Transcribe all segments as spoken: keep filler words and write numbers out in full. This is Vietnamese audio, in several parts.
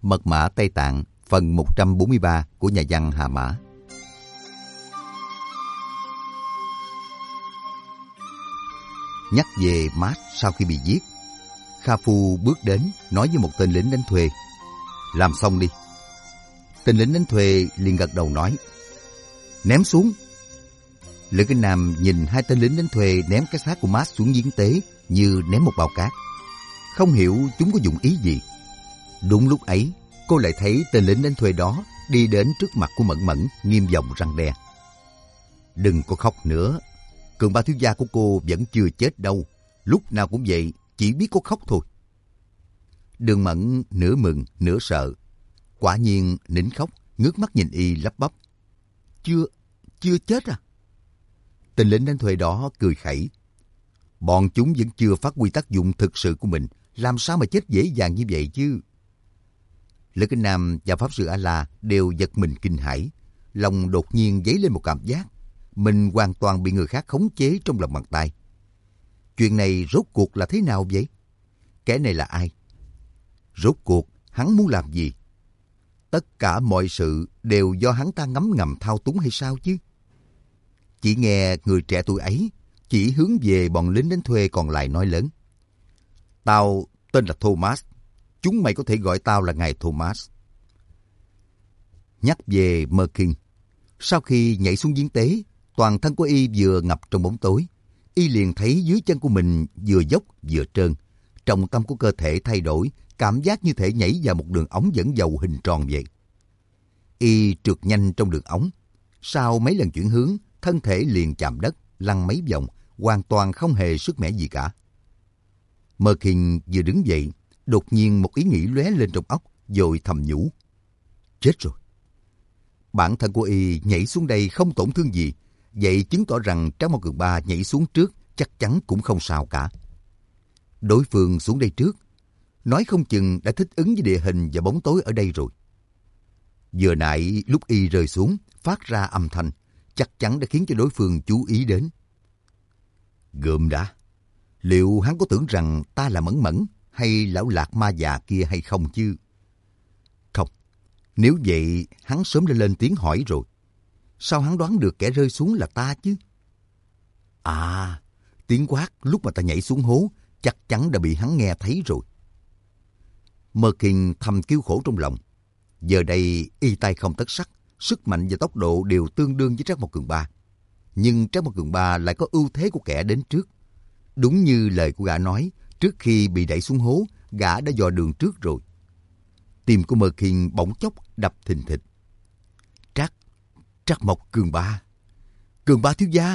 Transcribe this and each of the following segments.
Mật mã Tây Tạng phần một trăm bốn mươi ba của nhà văn Hà Mã. Nhắc về Mát sau khi bị giết, Kha Phu bước đến nói với một tên lính đánh thuê: làm xong đi. Tên lính đánh thuê liền gật đầu nói: ném xuống. Lữ Kinh Nam nhìn hai tên lính đánh thuê ném cái xác của Mát xuống giếng tế như ném một bao cát. Không hiểu chúng có dụng ý gì. Đúng lúc ấy, cô lại thấy tên lính đánh thuê đó đi đến trước mặt của Mẫn Mẫn, nghiêm giọng răn đe: đừng có khóc nữa. Cường ba thiếu gia của cô vẫn chưa chết đâu. Lúc nào cũng vậy, chỉ biết có khóc thôi. Đường Mẫn nửa mừng nửa sợ. Quả nhiên nín khóc, ngước mắt nhìn y lắp bắp: Chưa, chưa chết à? Tên lính đánh thuê đó cười khẩy: bọn chúng vẫn chưa phát huy tác dụng thực sự của mình, làm sao mà chết dễ dàng như vậy chứ? Lữ Kinh Nam và Pháp Sư A-la đều giật mình kinh hãi, lòng đột nhiên dấy lên một cảm giác mình hoàn toàn bị người khác khống chế trong lòng bàn tay. Chuyện này rốt cuộc là thế nào vậy? Kẻ này là ai? Rốt cuộc hắn muốn làm gì? Tất cả mọi sự đều do hắn ta ngấm ngầm thao túng hay sao chứ? Chỉ nghe người trẻ tuổi ấy chỉ hướng về bọn lính đánh thuê còn lại nói lớn: tao tên là Thomas. Chúng mày có thể gọi tao là ngài Thomas. Nhắc về Merkin, sau khi nhảy xuống giếng tế, toàn thân của y vừa ngập trong bóng tối. Y liền thấy dưới chân của mình vừa dốc vừa trơn. Trọng tâm của cơ thể thay đổi, cảm giác như thể nhảy vào một đường ống dẫn dầu hình tròn vậy. Y trượt nhanh trong đường ống. Sau mấy lần chuyển hướng, thân thể liền chạm đất, lăn mấy vòng, hoàn toàn không hề sức mẻ gì cả. Merkin vừa đứng dậy, đột nhiên một ý nghĩ lóe lên trong óc, rồi thầm nhủ: chết rồi. Bản thân của y nhảy xuống đây không tổn thương gì, vậy chứng tỏ rằng Trác Mao Cường Ba nhảy xuống trước chắc chắn cũng không sao cả. Đối phương xuống đây trước, nói không chừng đã thích ứng với địa hình và bóng tối ở đây rồi. Vừa nãy lúc y rơi xuống, phát ra âm thanh, chắc chắn đã khiến cho đối phương chú ý đến. Gượm đã, liệu hắn có tưởng rằng ta là Mẫn Mẫn hay lão Lạc Ma già kia hay không chứ? Không, nếu vậy hắn sớm đã lên tiếng hỏi rồi. Sao hắn đoán được kẻ rơi xuống là ta chứ? À, tiếng quát lúc mà ta nhảy xuống hố chắc chắn đã bị hắn nghe thấy rồi. Merkin thầm kêu khổ trong lòng. Giờ đây y tay không tất sắt, sức mạnh và tốc độ đều tương đương với Trác Mao Cường Ba. Nhưng Trác Mao Cường Ba lại có ưu thế của kẻ đến trước. Đúng như lời của gã nói, trước khi bị đẩy xuống hố, gã đã dò đường trước rồi. Tim của Merkin bỗng chốc đập thình thịch. Trác, Trác Mao Cường Ba, Cường Ba thiếu gia.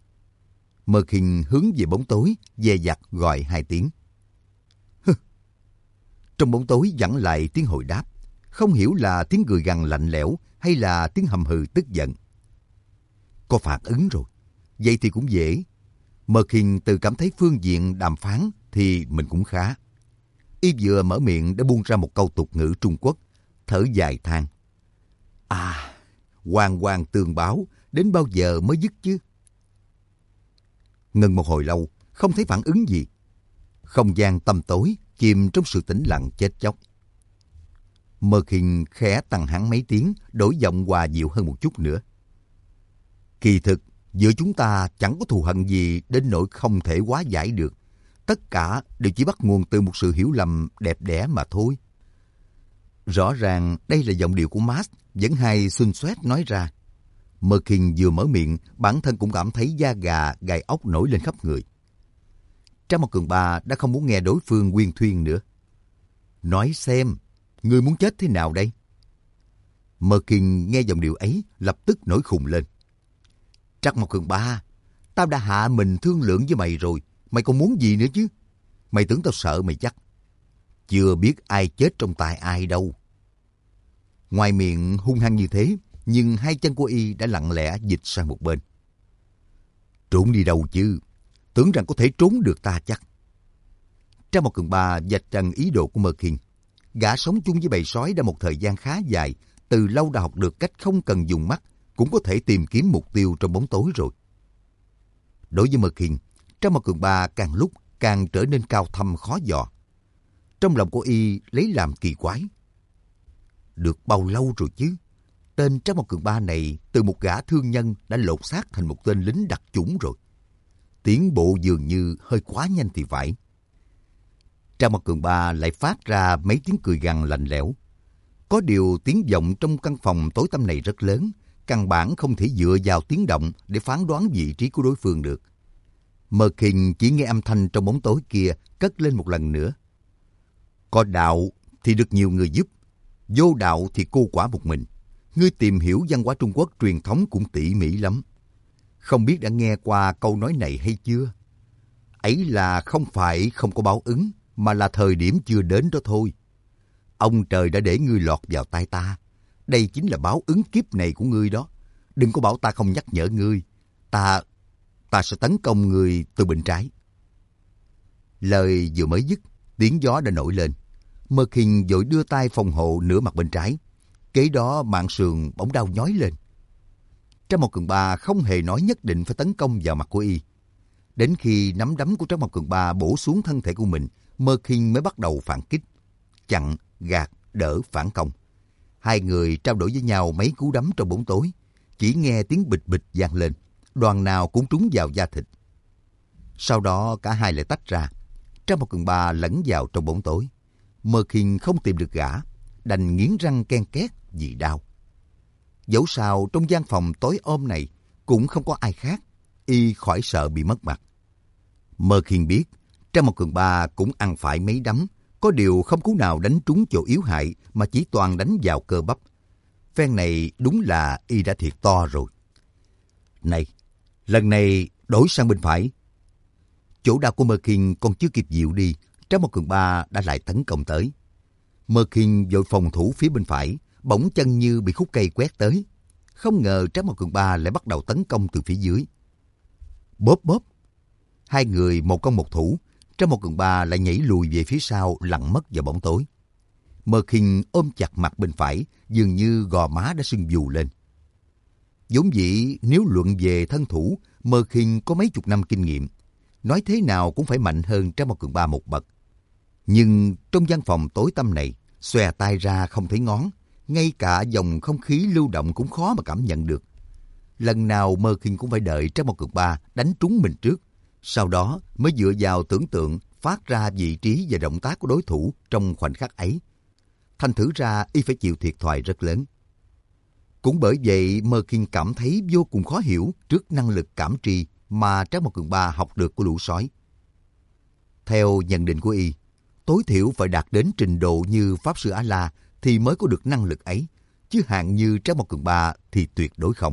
Merkin hướng về bóng tối, dè dặt gọi hai tiếng. Hừ. Trong bóng tối vẳng lại tiếng hồi đáp, không hiểu là tiếng cười gằn lạnh lẽo hay là tiếng hầm hừ tức giận. Có phản ứng rồi, vậy thì cũng dễ. Merkin tự cảm thấy phương diện đàm phán thì mình cũng khá. Y vừa mở miệng đã buông ra một câu tục ngữ Trung Quốc, thở dài than: à, hoàng hoàng tường báo, đến bao giờ mới dứt chứ? Ngừng một hồi lâu, không thấy phản ứng gì. Không gian tăm tối, chìm trong sự tĩnh lặng chết chóc. Merkin khẽ tăng hẳn mấy tiếng, đổi giọng hòa dịu hơn một chút nữa. Kỳ thực, giữa chúng ta chẳng có thù hận gì đến nỗi không thể hóa giải được. Tất cả đều chỉ bắt nguồn từ một sự hiểu lầm đẹp đẽ mà thôi. Rõ ràng đây là giọng điệu của Max, vẫn hay xuân xoét nói ra. Merkin vừa mở miệng, bản thân cũng cảm thấy da gà, gai ốc nổi lên khắp người. Trác Mao Cường Ba đã không muốn nghe đối phương huyên thuyên nữa. Nói xem, ngươi muốn chết thế nào đây? Merkin nghe giọng điệu ấy, lập tức nổi khùng lên. Trác Mao Cường Ba, tao đã hạ mình thương lượng với mày rồi, mày còn muốn gì nữa chứ? Mày tưởng tao sợ mày chắc? Chưa biết ai chết trong tay ai đâu. Ngoài miệng hung hăng như thế, nhưng hai chân của y đã lặng lẽ dịch sang một bên. Trốn đi đâu chứ? Tưởng rằng có thể trốn được ta chắc? Trác Mao Cường Ba vạch trần ý đồ của Merkin. Gã sống chung với bầy sói đã một thời gian khá dài, từ lâu đã học được cách không cần dùng mắt cũng có thể tìm kiếm mục tiêu trong bóng tối rồi. Đối với Merkin, Trác Mao Cường Ba càng lúc càng trở nên cao thâm khó dò. Trong lòng của y lấy làm kỳ quái. được bao lâu rồi chứ? Tên Trác Mộc Cường Ba này từ một gã thương nhân đã lột xác thành một tên lính đặc chủng rồi. Tiến bộ dường như hơi quá nhanh thì phải. Trác Mộc Cường Ba lại phát ra mấy tiếng cười gằn lạnh lẽo. Có điều tiếng vọng trong căn phòng tối tăm này rất lớn, căn bản không thể dựa vào tiếng động để phán đoán vị trí của đối phương được. Mơ Kinh chỉ nghe âm thanh trong bóng tối kia cất lên một lần nữa. Có đạo thì được nhiều người giúp, vô đạo thì cô quả một mình. Ngươi tìm hiểu văn hóa Trung Quốc truyền thống cũng tỉ mỉ lắm. Không biết đã nghe qua câu nói này hay chưa? Ấy là không phải không có báo ứng, mà là thời điểm chưa đến đó thôi. Ông trời đã để ngươi lọt vào tay ta. Đây chính là báo ứng kiếp này của ngươi đó. Đừng có bảo ta không nhắc nhở ngươi. Ta, ta sẽ tấn công ngươi từ bên trái. Lời vừa mới dứt, tiếng gió đã nổi lên. Mơ Kinh vội đưa tay phòng hộ nửa mặt bên trái. Kế đó mạng sườn bỗng đau nhói lên. Trác Mộc Cường Ba không hề nói nhất định phải tấn công vào mặt của y. Đến khi nắm đấm của Trác Mộc Cường Ba bổ xuống thân thể của mình, Mơ Kinh mới bắt đầu phản kích. Chặn, gạt, đỡ, phản công. Hai người trao đổi với nhau mấy cú đấm trong bóng tối. Chỉ nghe tiếng bịch bịch vang lên, đoàn nào cũng trúng vào da thịt. Sau đó cả hai lại tách ra. Trác Mộc Cường Ba lẫn vào trong bóng tối. Mơ Kinh không tìm được gã, đành nghiến răng ken két vì đau. Dẫu sao trong gian phòng tối om này cũng không có ai khác, y khỏi sợ bị mất mặt. Mơ Kinh biết Trác Mộc Cường Ba cũng ăn phải mấy đấm, có điều không cú nào đánh trúng chỗ yếu hại mà chỉ toàn đánh vào cơ bắp. Phen này đúng là y đã thiệt to rồi. Này, lần này đổi sang bên phải. Chỗ đau của Mơ Kinh còn chưa kịp dịu đi, Trác Mộc Cường Ba đã lại tấn công tới. Mơ Kinh vội phòng thủ phía bên phải, bỗng chân như bị khúc cây quét tới. Không ngờ Trác Mộc Cường Ba lại bắt đầu tấn công từ phía dưới. Bóp bóp. Hai người một công một thủ, Trác Mộc Cường Ba lại nhảy lùi về phía sau, lặn mất vào bóng tối. Mơ Kinh ôm chặt mặt bên phải, dường như gò má đã sưng vù lên. Vốn dĩ nếu luận về thân thủ, Mơ Kinh có mấy chục năm kinh nghiệm, nói thế nào cũng phải mạnh hơn Trác Mộc Cường Ba một bậc. Nhưng trong gian phòng tối tăm này, xòe tay ra không thấy ngón, ngay cả dòng không khí lưu động cũng khó mà cảm nhận được. Lần nào Mơ Kinh cũng phải đợi Trác Mộc Cường Ba đánh trúng mình trước, sau đó mới dựa vào tưởng tượng phát ra vị trí và động tác của đối thủ trong khoảnh khắc ấy. Thành thử ra y phải chịu thiệt thòi rất lớn. Cũng bởi vậy Mơ Kinh cảm thấy vô cùng khó hiểu trước năng lực cảm tri mà Trác Mộc Cường Ba học được của lũ sói. Theo nhận định của y, tối thiểu phải đạt đến trình độ như Pháp Sư A-La thì mới có được năng lực ấy, chứ hạng như Trác Mộc Cường Ba thì tuyệt đối không.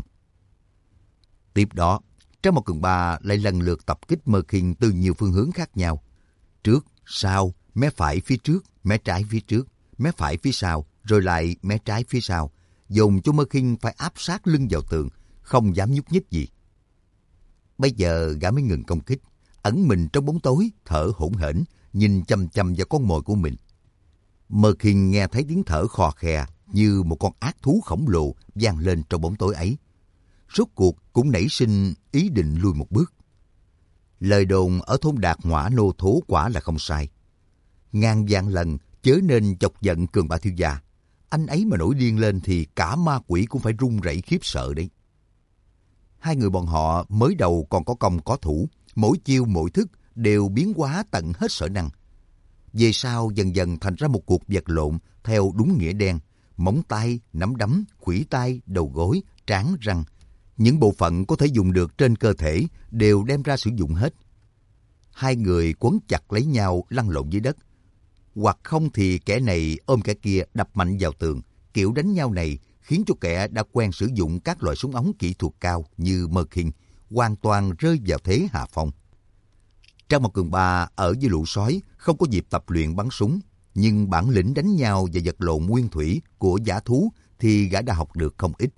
Tiếp đó, Trác Mộc Cường Ba lại lần lượt tập kích Mơ Kinh từ nhiều phương hướng khác nhau. Trước, sau, mé phải phía trước, mé trái phía trước, mé phải phía sau, rồi lại mé trái phía sau, dồn cho Mơ Kinh phải áp sát lưng vào tường, không dám nhúc nhích gì. Bây giờ gã mới ngừng công kích, ẩn mình trong bóng tối, thở hổn hển, nhìn chằm chằm vào con mồi của mình. Mơ Kinh nghe thấy tiếng thở khò khè như một con ác thú khổng lồ vang lên trong bóng tối ấy. Rốt cuộc cũng nảy sinh ý định lui một bước. Lời đồn ở thôn Đạt Hỏa Nô Thố quả là không sai. Ngàn vạn lần chớ nên chọc giận Cường Ba thiếu gia. Anh ấy mà nổi điên lên thì cả ma quỷ cũng phải run rẩy khiếp sợ đấy. Hai người bọn họ mới đầu còn có công có thủ, mỗi chiêu mỗi thức đều biến hóa tận hết sở năng. Về sau dần dần thành ra một cuộc vật lộn theo đúng nghĩa đen, móng tay, nắm đấm, khuỷu tay, đầu gối, trán răng. Những bộ phận có thể dùng được trên cơ thể đều đem ra sử dụng hết. Hai người quấn chặt lấy nhau lăn lộn dưới đất. Hoặc không thì kẻ này ôm kẻ kia đập mạnh vào tường. Kiểu đánh nhau này khiến cho kẻ đã quen sử dụng các loại súng ống kỹ thuật cao như Mơ Kinh hoàn toàn rơi vào thế hạ phong. Trác Mộc Cường Ba ở với lũ sói không có dịp tập luyện bắn súng, nhưng bản lĩnh đánh nhau và vật lộn nguyên thủy của dã thú thì gã đã học được không ít.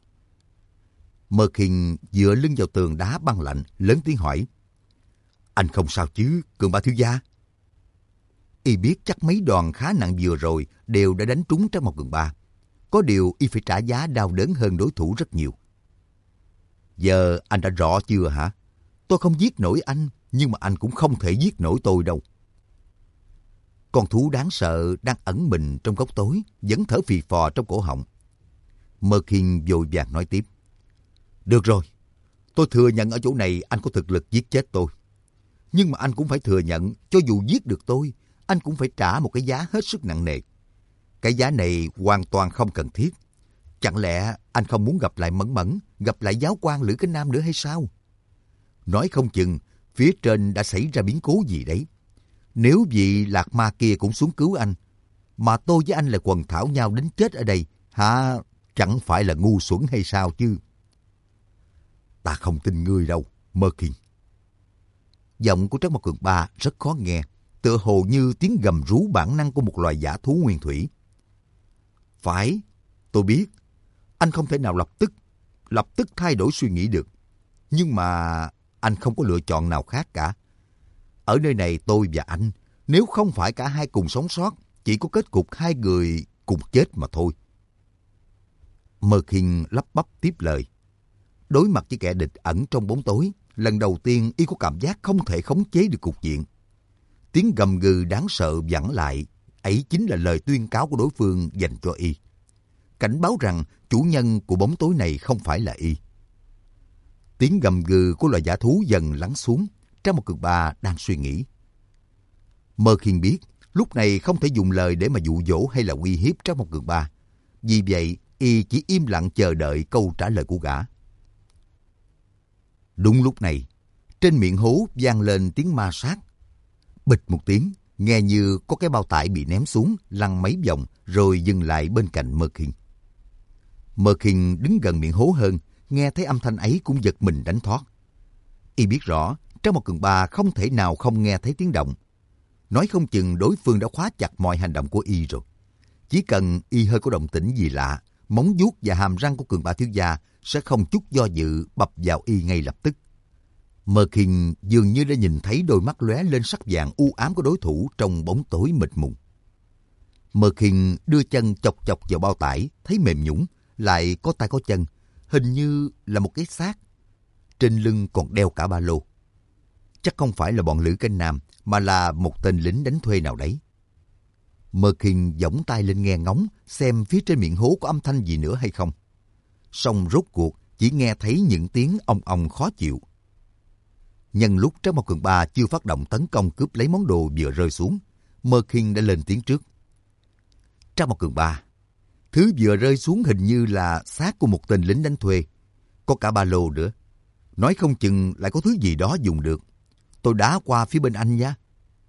Mơ Kinh dựa lưng vào tường đá băng lạnh, lớn tiếng hỏi: "Anh không sao chứ, Cường Ba thiếu gia?" Y biết chắc mấy đòn khá nặng vừa rồi đều đã đánh trúng Trác Mộc Cường Ba. Có điều y phải trả giá đau đớn hơn đối thủ rất nhiều. "Giờ anh đã rõ chưa hả? Tôi không giết nổi anh, nhưng mà anh cũng không thể giết nổi tôi đâu." Con thú đáng sợ đang ẩn mình trong góc tối, vẫn thở phì phò trong cổ họng. Mơ Khiên vội vàng nói tiếp. Được rồi, tôi thừa nhận ở chỗ này anh có thực lực giết chết tôi. Nhưng mà anh cũng phải thừa nhận, cho dù giết được tôi, anh cũng phải trả một cái giá hết sức nặng nề. Cái giá này hoàn toàn không cần thiết. Chẳng lẽ anh không muốn gặp lại Mẫn Mẫn, gặp lại giáo quan Lữ Cánh Nam nữa hay sao? Nói không chừng, phía trên đã xảy ra biến cố gì đấy. Nếu vị lạc ma kia cũng xuống cứu anh, mà tôi với anh lại quần thảo nhau đến chết ở đây, hả? Chẳng phải là ngu xuẩn hay sao chứ? Ta không tin ngươi đâu, Mơ Khiên. Giọng của Trác Mộc Cường Ba rất khó nghe, tựa hồ như tiếng gầm rú bản năng của một loài dã thú nguyên thủy. Phải, tôi biết, anh không thể nào lập tức, lập tức thay đổi suy nghĩ được. Nhưng mà anh không có lựa chọn nào khác cả. Ở nơi này tôi và anh, nếu không phải cả hai cùng sống sót, chỉ có kết cục hai người cùng chết mà thôi. Mơ Khiên lắp bắp tiếp lời. Đối mặt với kẻ địch ẩn trong bóng tối, lần đầu tiên y có cảm giác không thể khống chế được cục diện. Tiếng gầm gừ đáng sợ vẳng lại, ấy chính là lời tuyên cáo của đối phương dành cho y. Cảnh báo rằng chủ nhân của bóng tối này không phải là y. Tiếng gầm gừ của loài dã thú dần lắng xuống. Trác Mộc Cường Ba đang suy nghĩ. Mơ Khiên biết lúc này không thể dùng lời để mà dụ dỗ hay là uy hiếp Trác Mộc Cường Ba. Vì vậy, y chỉ im lặng chờ đợi câu trả lời của gã. Đúng lúc này, trên miệng hố vang lên tiếng ma sát. Bịch một tiếng, nghe như có cái bao tải bị ném xuống, lăn mấy vòng rồi dừng lại bên cạnh Mơ Khiên. Mơ Khiên đứng gần miệng hố hơn, nghe thấy âm thanh ấy cũng giật mình đánh thoát. Y biết rõ, Trác Mộc Cường Ba không thể nào không nghe thấy tiếng động. Nói không chừng đối phương đã khóa chặt mọi hành động của y rồi. Chỉ cần y hơi có động tĩnh gì lạ, móng vuốt và hàm răng của Cường Ba thiếu gia sẽ không chút do dự bập vào y ngay lập tức. Mơ Khiên dường như đã nhìn thấy đôi mắt lóe lên sắc vàng u ám của đối thủ trong bóng tối mịt mùng. Mơ Khiên đưa chân chọc chọc vào bao tải, thấy mềm nhũn, lại có tay có chân, hình như là một cái xác. Trên lưng còn đeo cả ba lô. Chắc không phải là bọn Lữ Cánh Nam, mà là một tên lính đánh thuê nào đấy. Mơ Khiên giỏng tay lên nghe ngóng, xem phía trên miệng hố có âm thanh gì nữa hay không. Song rốt cuộc chỉ nghe thấy những tiếng ong ong khó chịu. Nhân lúc Trác Mộc Cường Ba chưa phát động tấn công cướp lấy món đồ vừa rơi xuống, Mơ Khiên đã lên tiếng trước. Trác Mộc Cường Ba, thứ vừa rơi xuống hình như là xác của một tên lính đánh thuê. Có cả ba lô nữa. Nói không chừng lại có thứ gì đó dùng được. Tôi đá qua phía bên anh nha.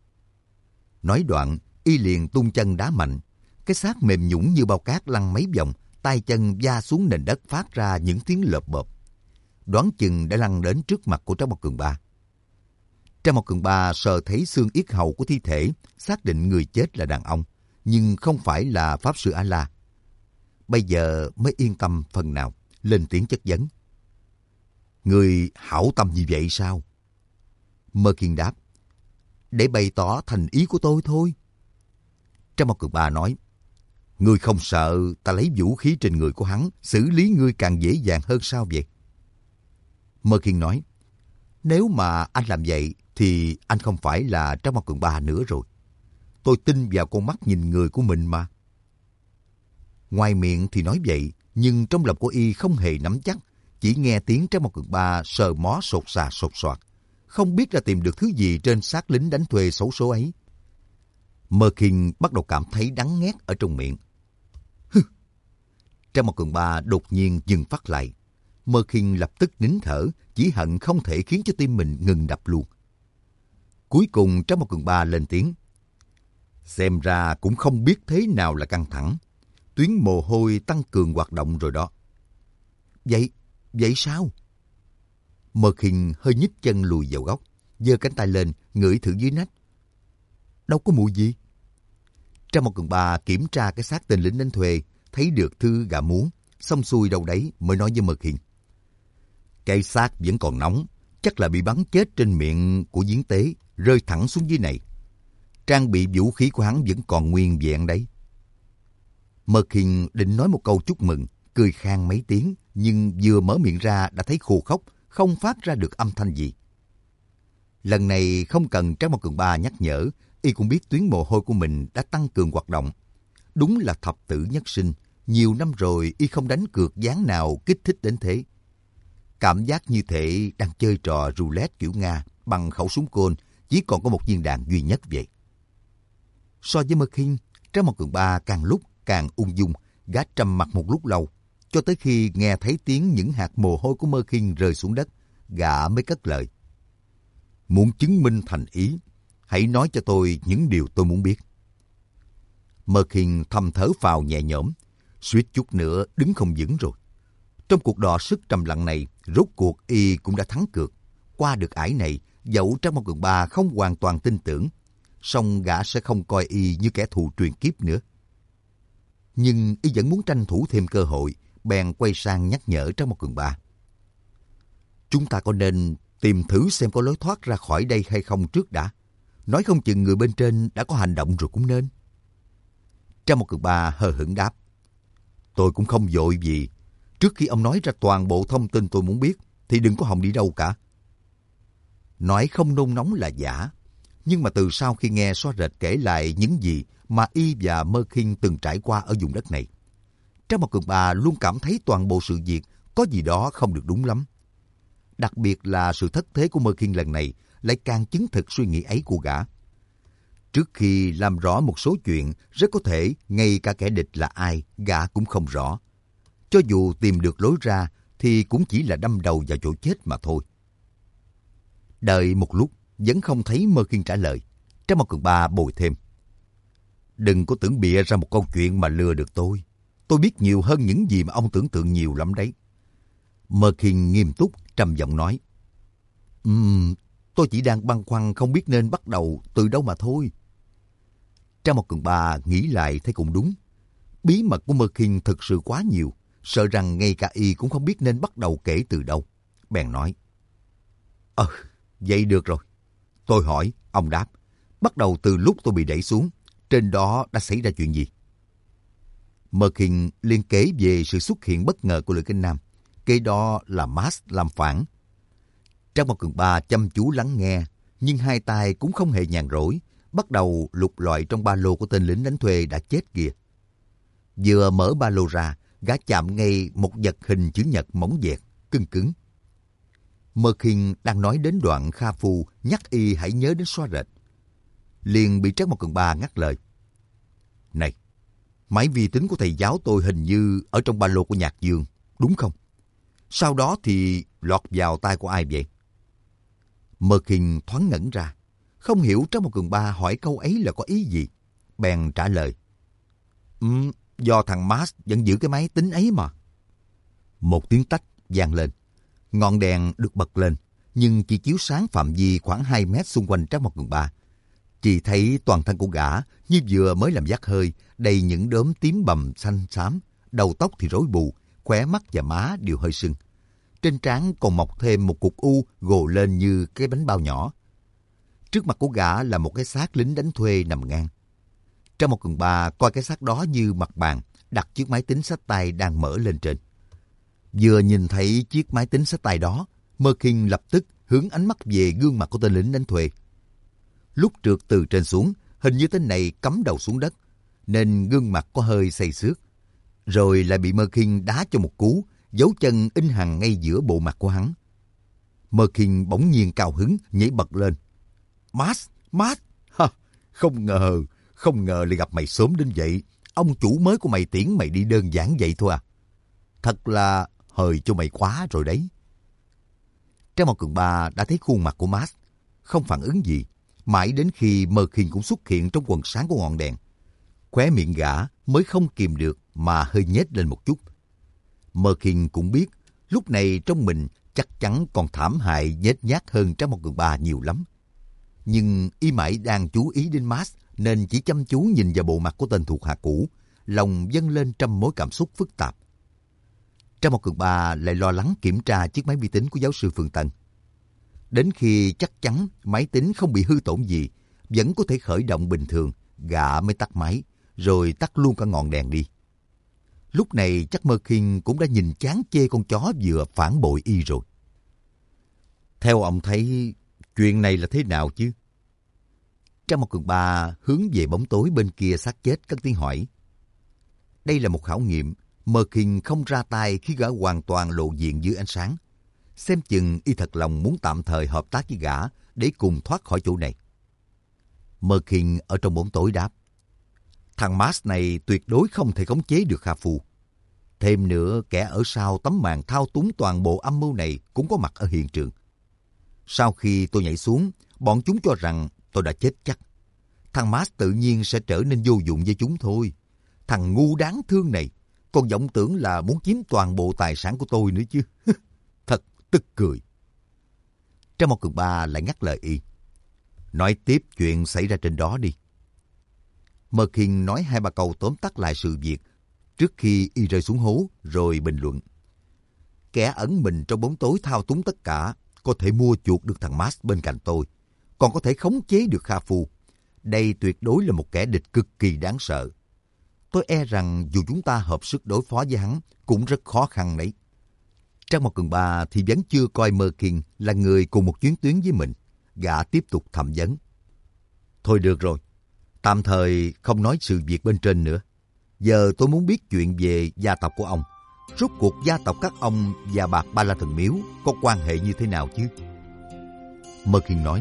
Nói đoạn, y liền tung chân đá mạnh. Cái xác mềm nhũn như bao cát lăn mấy vòng, tay chân va xuống nền đất phát ra những tiếng lợp bợp. Đoán chừng đã lăn đến trước mặt của Trác Mộc Cường Ba. Trác Mộc Cường Ba sờ thấy xương yết hầu của thi thể, xác định người chết là đàn ông, nhưng không phải là Pháp Sư A-La. Bây giờ mới yên tâm phần nào, lên tiếng chất vấn. Người hảo tâm như vậy sao? Mơ Khiên đáp. Để bày tỏ thành ý của tôi thôi. Trác Mộc Cường Ba nói. Ngươi không sợ ta lấy vũ khí trên người của hắn, xử lý ngươi càng dễ dàng hơn sao vậy? Mơ Khiên nói. Nếu mà anh làm vậy thì anh không phải là Trác Mộc Cường Ba nữa rồi. Tôi tin vào con mắt nhìn người của mình mà. Ngoài miệng thì nói vậy, nhưng trong lòng của y không hề nắm chắc. Chỉ nghe tiếng Trác Mộc Cường Ba sờ mó sột xà sột soạt, không biết là tìm được thứ gì trên xác lính đánh thuê xấu số ấy. Mơ Khiên bắt đầu cảm thấy đắng nghét ở trong miệng. Hừ. Trác Mộc Cường Ba đột nhiên dừng phát lại. Mơ Khiên lập tức nín thở, chỉ hận không thể khiến cho tim mình ngừng đập luôn. Cuối cùng Trác Mộc Cường Ba lên tiếng. Xem ra cũng không biết thế nào là căng thẳng. Tuyến mồ hôi tăng cường hoạt động rồi đó. Vậy, vậy sao? Mơ Khiên hơi nhích chân lùi vào góc, giơ cánh tay lên, ngửi thử dưới nách. Đâu có mùi gì. Trác Mộc Cường Ba kiểm tra cái xác tên lính đánh thuê, thấy được thứ gã muốn, xong xuôi đâu đấy mới nói với Mơ Khiên. Cái xác vẫn còn nóng, chắc là bị bắn chết trên miệng của giếng tế, rơi thẳng xuống dưới này. Trang bị vũ khí của hắn vẫn còn nguyên vẹn đấy. Mơ Khiên định nói một câu chúc mừng, cười khan mấy tiếng, nhưng vừa mở miệng ra đã thấy khô khốc, không phát ra được âm thanh gì. Lần này không cần Trác Mộc Cường Ba nhắc nhở, y cũng biết tuyến mồ hôi của mình đã tăng cường hoạt động. Đúng là thập tử nhất sinh, nhiều năm rồi y không đánh cược ván nào kích thích đến thế. Cảm giác như thể đang chơi trò roulette kiểu Nga bằng khẩu súng côn, chỉ còn có một viên đạn duy nhất vậy. So với Mơ Khiên, Trang Một Cường Ba càng lúc càng ung dung, gã trầm mặc một lúc lâu, cho tới khi nghe thấy tiếng những hạt mồ hôi của Mơ Khiên rơi xuống đất, gã mới cất lời. Muốn chứng minh thành ý, hãy nói cho tôi những điều tôi muốn biết. Mơ Khiên thầm thở phào nhẹ nhõm, suýt chút nữa đứng không vững rồi. Trong cuộc đọ sức trầm lặng này, rốt cuộc y cũng đã thắng cược. Qua được ải này, dẫu Trang Một Cường Ba không hoàn toàn tin tưởng, song gã sẽ không coi y như kẻ thù truyền kiếp nữa. Nhưng y vẫn muốn tranh thủ thêm cơ hội, bèn quay sang nhắc nhở Trang Một Cường Ba. Chúng ta có nên tìm thử xem có lối thoát ra khỏi đây hay không trước đã. Nói không chừng người bên trên đã có hành động rồi cũng nên. Trang Một Cường Ba hờ hững đáp. Tôi cũng không vội gì. Trước khi ông nói ra toàn bộ thông tin tôi muốn biết, thì đừng có hòng đi đâu cả. Nói không nôn nóng là giả. Nhưng mà từ sau khi nghe Xóa Rệt kể lại những gì mà y và Mơ Khiên từng trải qua ở vùng đất này, Trang Một Cường Ba luôn cảm thấy toàn bộ sự việc có gì đó không được đúng lắm. Đặc biệt là sự thất thế của Mơ Khiên lần này lại càng chứng thực suy nghĩ ấy của gã. Trước khi làm rõ một số chuyện, rất có thể ngay cả kẻ địch là ai, gã cũng không rõ. Cho dù tìm được lối ra, thì cũng chỉ là đâm đầu vào chỗ chết mà thôi. Đợi một lúc, vẫn không thấy Mơ Khiên trả lời. Trang Một Cường Ba bồi thêm. Đừng có tưởng bịa ra một câu chuyện mà lừa được tôi. Tôi biết nhiều hơn những gì mà ông tưởng tượng nhiều lắm đấy. Mơ Khiên nghiêm túc, trầm giọng nói. Ừm, tôi chỉ đang băn khoăn không biết nên bắt đầu từ đâu mà thôi. Trang Một Cường Ba nghĩ lại thấy cũng đúng. Bí mật của Mơ Khiên thực sự quá nhiều, sợ rằng ngay cả y cũng không biết nên bắt đầu kể từ đâu. Bèn nói. Ờ, vậy được rồi. Tôi hỏi, ông đáp. Bắt đầu từ lúc tôi bị đẩy xuống, trên đó đã xảy ra chuyện gì? Mơ Khiên liên kể về sự xuất hiện bất ngờ của Lữ Kinh Nam. Kế đó là Max làm phản. Trang Một Cường Ba chăm chú lắng nghe, nhưng hai tay cũng không hề nhàn rỗi, bắt đầu lục lọi trong ba lô của tên lính đánh thuê đã chết kia. Vừa mở ba lô ra, gã chạm ngay một vật hình chữ nhật mỏng dẹt, cứng cứng. Mơ Khiên đang nói đến đoạn Kha Phu nhắc y hãy nhớ đến Xóa Rệt, liền bị Trang Một Cường Ba ngắt lời. Này, máy vi tính của thầy giáo tôi hình như ở trong ba lô của Nhạc Dương, đúng không? Sau đó thì lọt vào tay của ai vậy? Mơ Khiên thoáng ngẩn ra, không hiểu Trang Một Cường Ba hỏi câu ấy là có ý gì. Bèn trả lời. Um, do thằng Max vẫn giữ cái máy tính ấy mà. Một tiếng tách vang lên. Ngọn đèn được bật lên, nhưng chỉ chiếu sáng phạm vi khoảng hai mét xung quanh Trang Một Cường Ba. Chỉ thấy toàn thân của gã như vừa mới làm vắt hơi, đầy những đốm tím bầm xanh xám, đầu tóc thì rối bù, khóe mắt và má đều hơi sưng. Trên trán còn mọc thêm một cục u gồ lên như cái bánh bao nhỏ. Trước mặt của gã là một cái xác lính đánh thuê nằm ngang. Trang Một Cường Ba coi cái xác đó như mặt bàn, đặt chiếc máy tính xách tay đang mở lên trên. Vừa nhìn thấy chiếc máy tính xách tay đó, Mơ Khiên lập tức hướng ánh mắt về gương mặt của tên lính đánh thuê. Lúc trượt từ trên xuống, hình như tên này cắm đầu xuống đất, nên gương mặt có hơi xây xước. Rồi lại bị Mơ Khiên đá cho một cú, dấu chân in hằn ngay giữa bộ mặt của hắn. Mơ Khiên bỗng nhiên cao hứng, nhảy bật lên. Max, Max, ha, không ngờ, không ngờ lại gặp mày sớm đến vậy. Ông chủ mới của mày tiễn mày đi đơn giản vậy thôi à? Thật là hời cho mày quá rồi đấy. Trang Một Cường Ba đã thấy khuôn mặt của Max, không phản ứng gì, mãi đến khi Mơ Khiên cũng xuất hiện trong quần sáng của ngọn đèn. Khóe miệng gã mới không kìm được mà hơi nhếch lên một chút. Mơ Khiên cũng biết, lúc này trong mình chắc chắn còn thảm hại nhếch nhác hơn Trang Một Cường Ba nhiều lắm. Nhưng y mãi đang chú ý đến Max, nên chỉ chăm chú nhìn vào bộ mặt của tên thuộc hạ cũ, lòng dâng lên trăm mối cảm xúc phức tạp. Trang Một Cường Ba lại lo lắng kiểm tra chiếc máy vi tính của giáo sư Phương Tân. Đến khi chắc chắn máy tính không bị hư tổn gì, vẫn có thể khởi động bình thường, gã mới tắt máy, rồi tắt luôn cả ngọn đèn đi. Lúc này chắc Mơ Khiên cũng đã nhìn chán chê con chó vừa phản bội y rồi. Theo ông thấy chuyện này là thế nào chứ? Trang một Cường Ba hướng về bóng tối bên kia xác chết cất tiếng hỏi. Đây là một khảo nghiệm, Mơ Kinh không ra tay khi gã hoàn toàn lộ diện dưới ánh sáng. Xem chừng y thật lòng muốn tạm thời hợp tác với gã để cùng thoát khỏi chỗ này. Mơ Kinh ở trong bóng tối đáp. Thằng Max này tuyệt đối không thể khống chế được Kha Phu. Thêm nữa, kẻ ở sau tấm màn thao túng toàn bộ âm mưu này cũng có mặt ở hiện trường. Sau khi tôi nhảy xuống, bọn chúng cho rằng tôi đã chết chắc. Thằng Max tự nhiên sẽ trở nên vô dụng với chúng thôi. Thằng ngu đáng thương này, còn vọng tưởng là muốn chiếm toàn bộ tài sản của tôi nữa chứ. Thật tức cười. Trang một Cường Ba lại ngắt lời y. Nói tiếp chuyện xảy ra trên đó đi. Mơ Kinh nói hai ba câu tóm tắt lại sự việc trước khi y rơi xuống hố rồi bình luận. Kẻ ẩn mình trong bóng tối thao túng tất cả, có thể mua chuộc được thằng Max bên cạnh tôi, còn có thể khống chế được Kha Phu. Đây tuyệt đối là một kẻ địch cực kỳ đáng sợ. Tôi e rằng dù chúng ta hợp sức đối phó với hắn cũng rất khó khăn đấy. Trang một Cường Ba thì vẫn chưa coi Mơ Kinh là người cùng một chuyến tuyến với mình. Gã tiếp tục thẩm vấn. Thôi được rồi, tạm thời không nói sự việc bên trên nữa. Giờ tôi muốn biết chuyện về gia tộc của ông. Rốt cuộc gia tộc các ông và Bạc Ba La Thần Miếu có quan hệ như thế nào chứ? Mơ Kinh nói.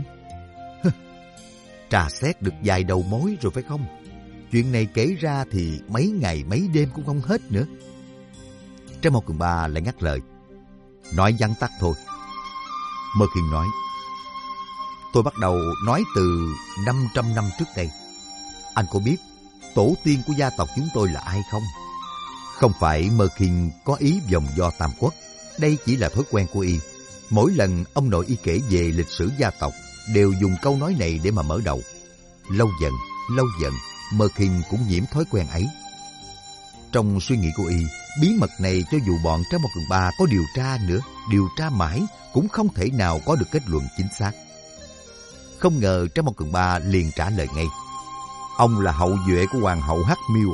Trà xét được vài đầu mối rồi phải không? Chuyện này kể ra thì mấy ngày mấy đêm cũng không hết nữa. Trang một Cường Ba lại ngắt lời. Nói vắn tắt thôi. Mơ Kinh nói. Tôi bắt đầu nói từ năm trăm năm trước đây. Anh có biết tổ tiên của gia tộc chúng tôi là ai không? Không phải Mơ Kinh có ý vòng do Tam Quốc. Đây chỉ là thói quen của y. Mỗi lần ông nội y kể về lịch sử gia tộc đều dùng câu nói này để mà mở đầu. Lâu dần, lâu dần, Mơ Kinh cũng nhiễm thói quen ấy. Trong suy nghĩ của y, bí mật này cho dù bọn Trang một Cường Ba có điều tra nữa, điều tra mãi cũng không thể nào có được kết luận chính xác. Không ngờ Trang một Cường Ba liền trả lời ngay. Ông là hậu duệ của hoàng hậu Hắc Miêu.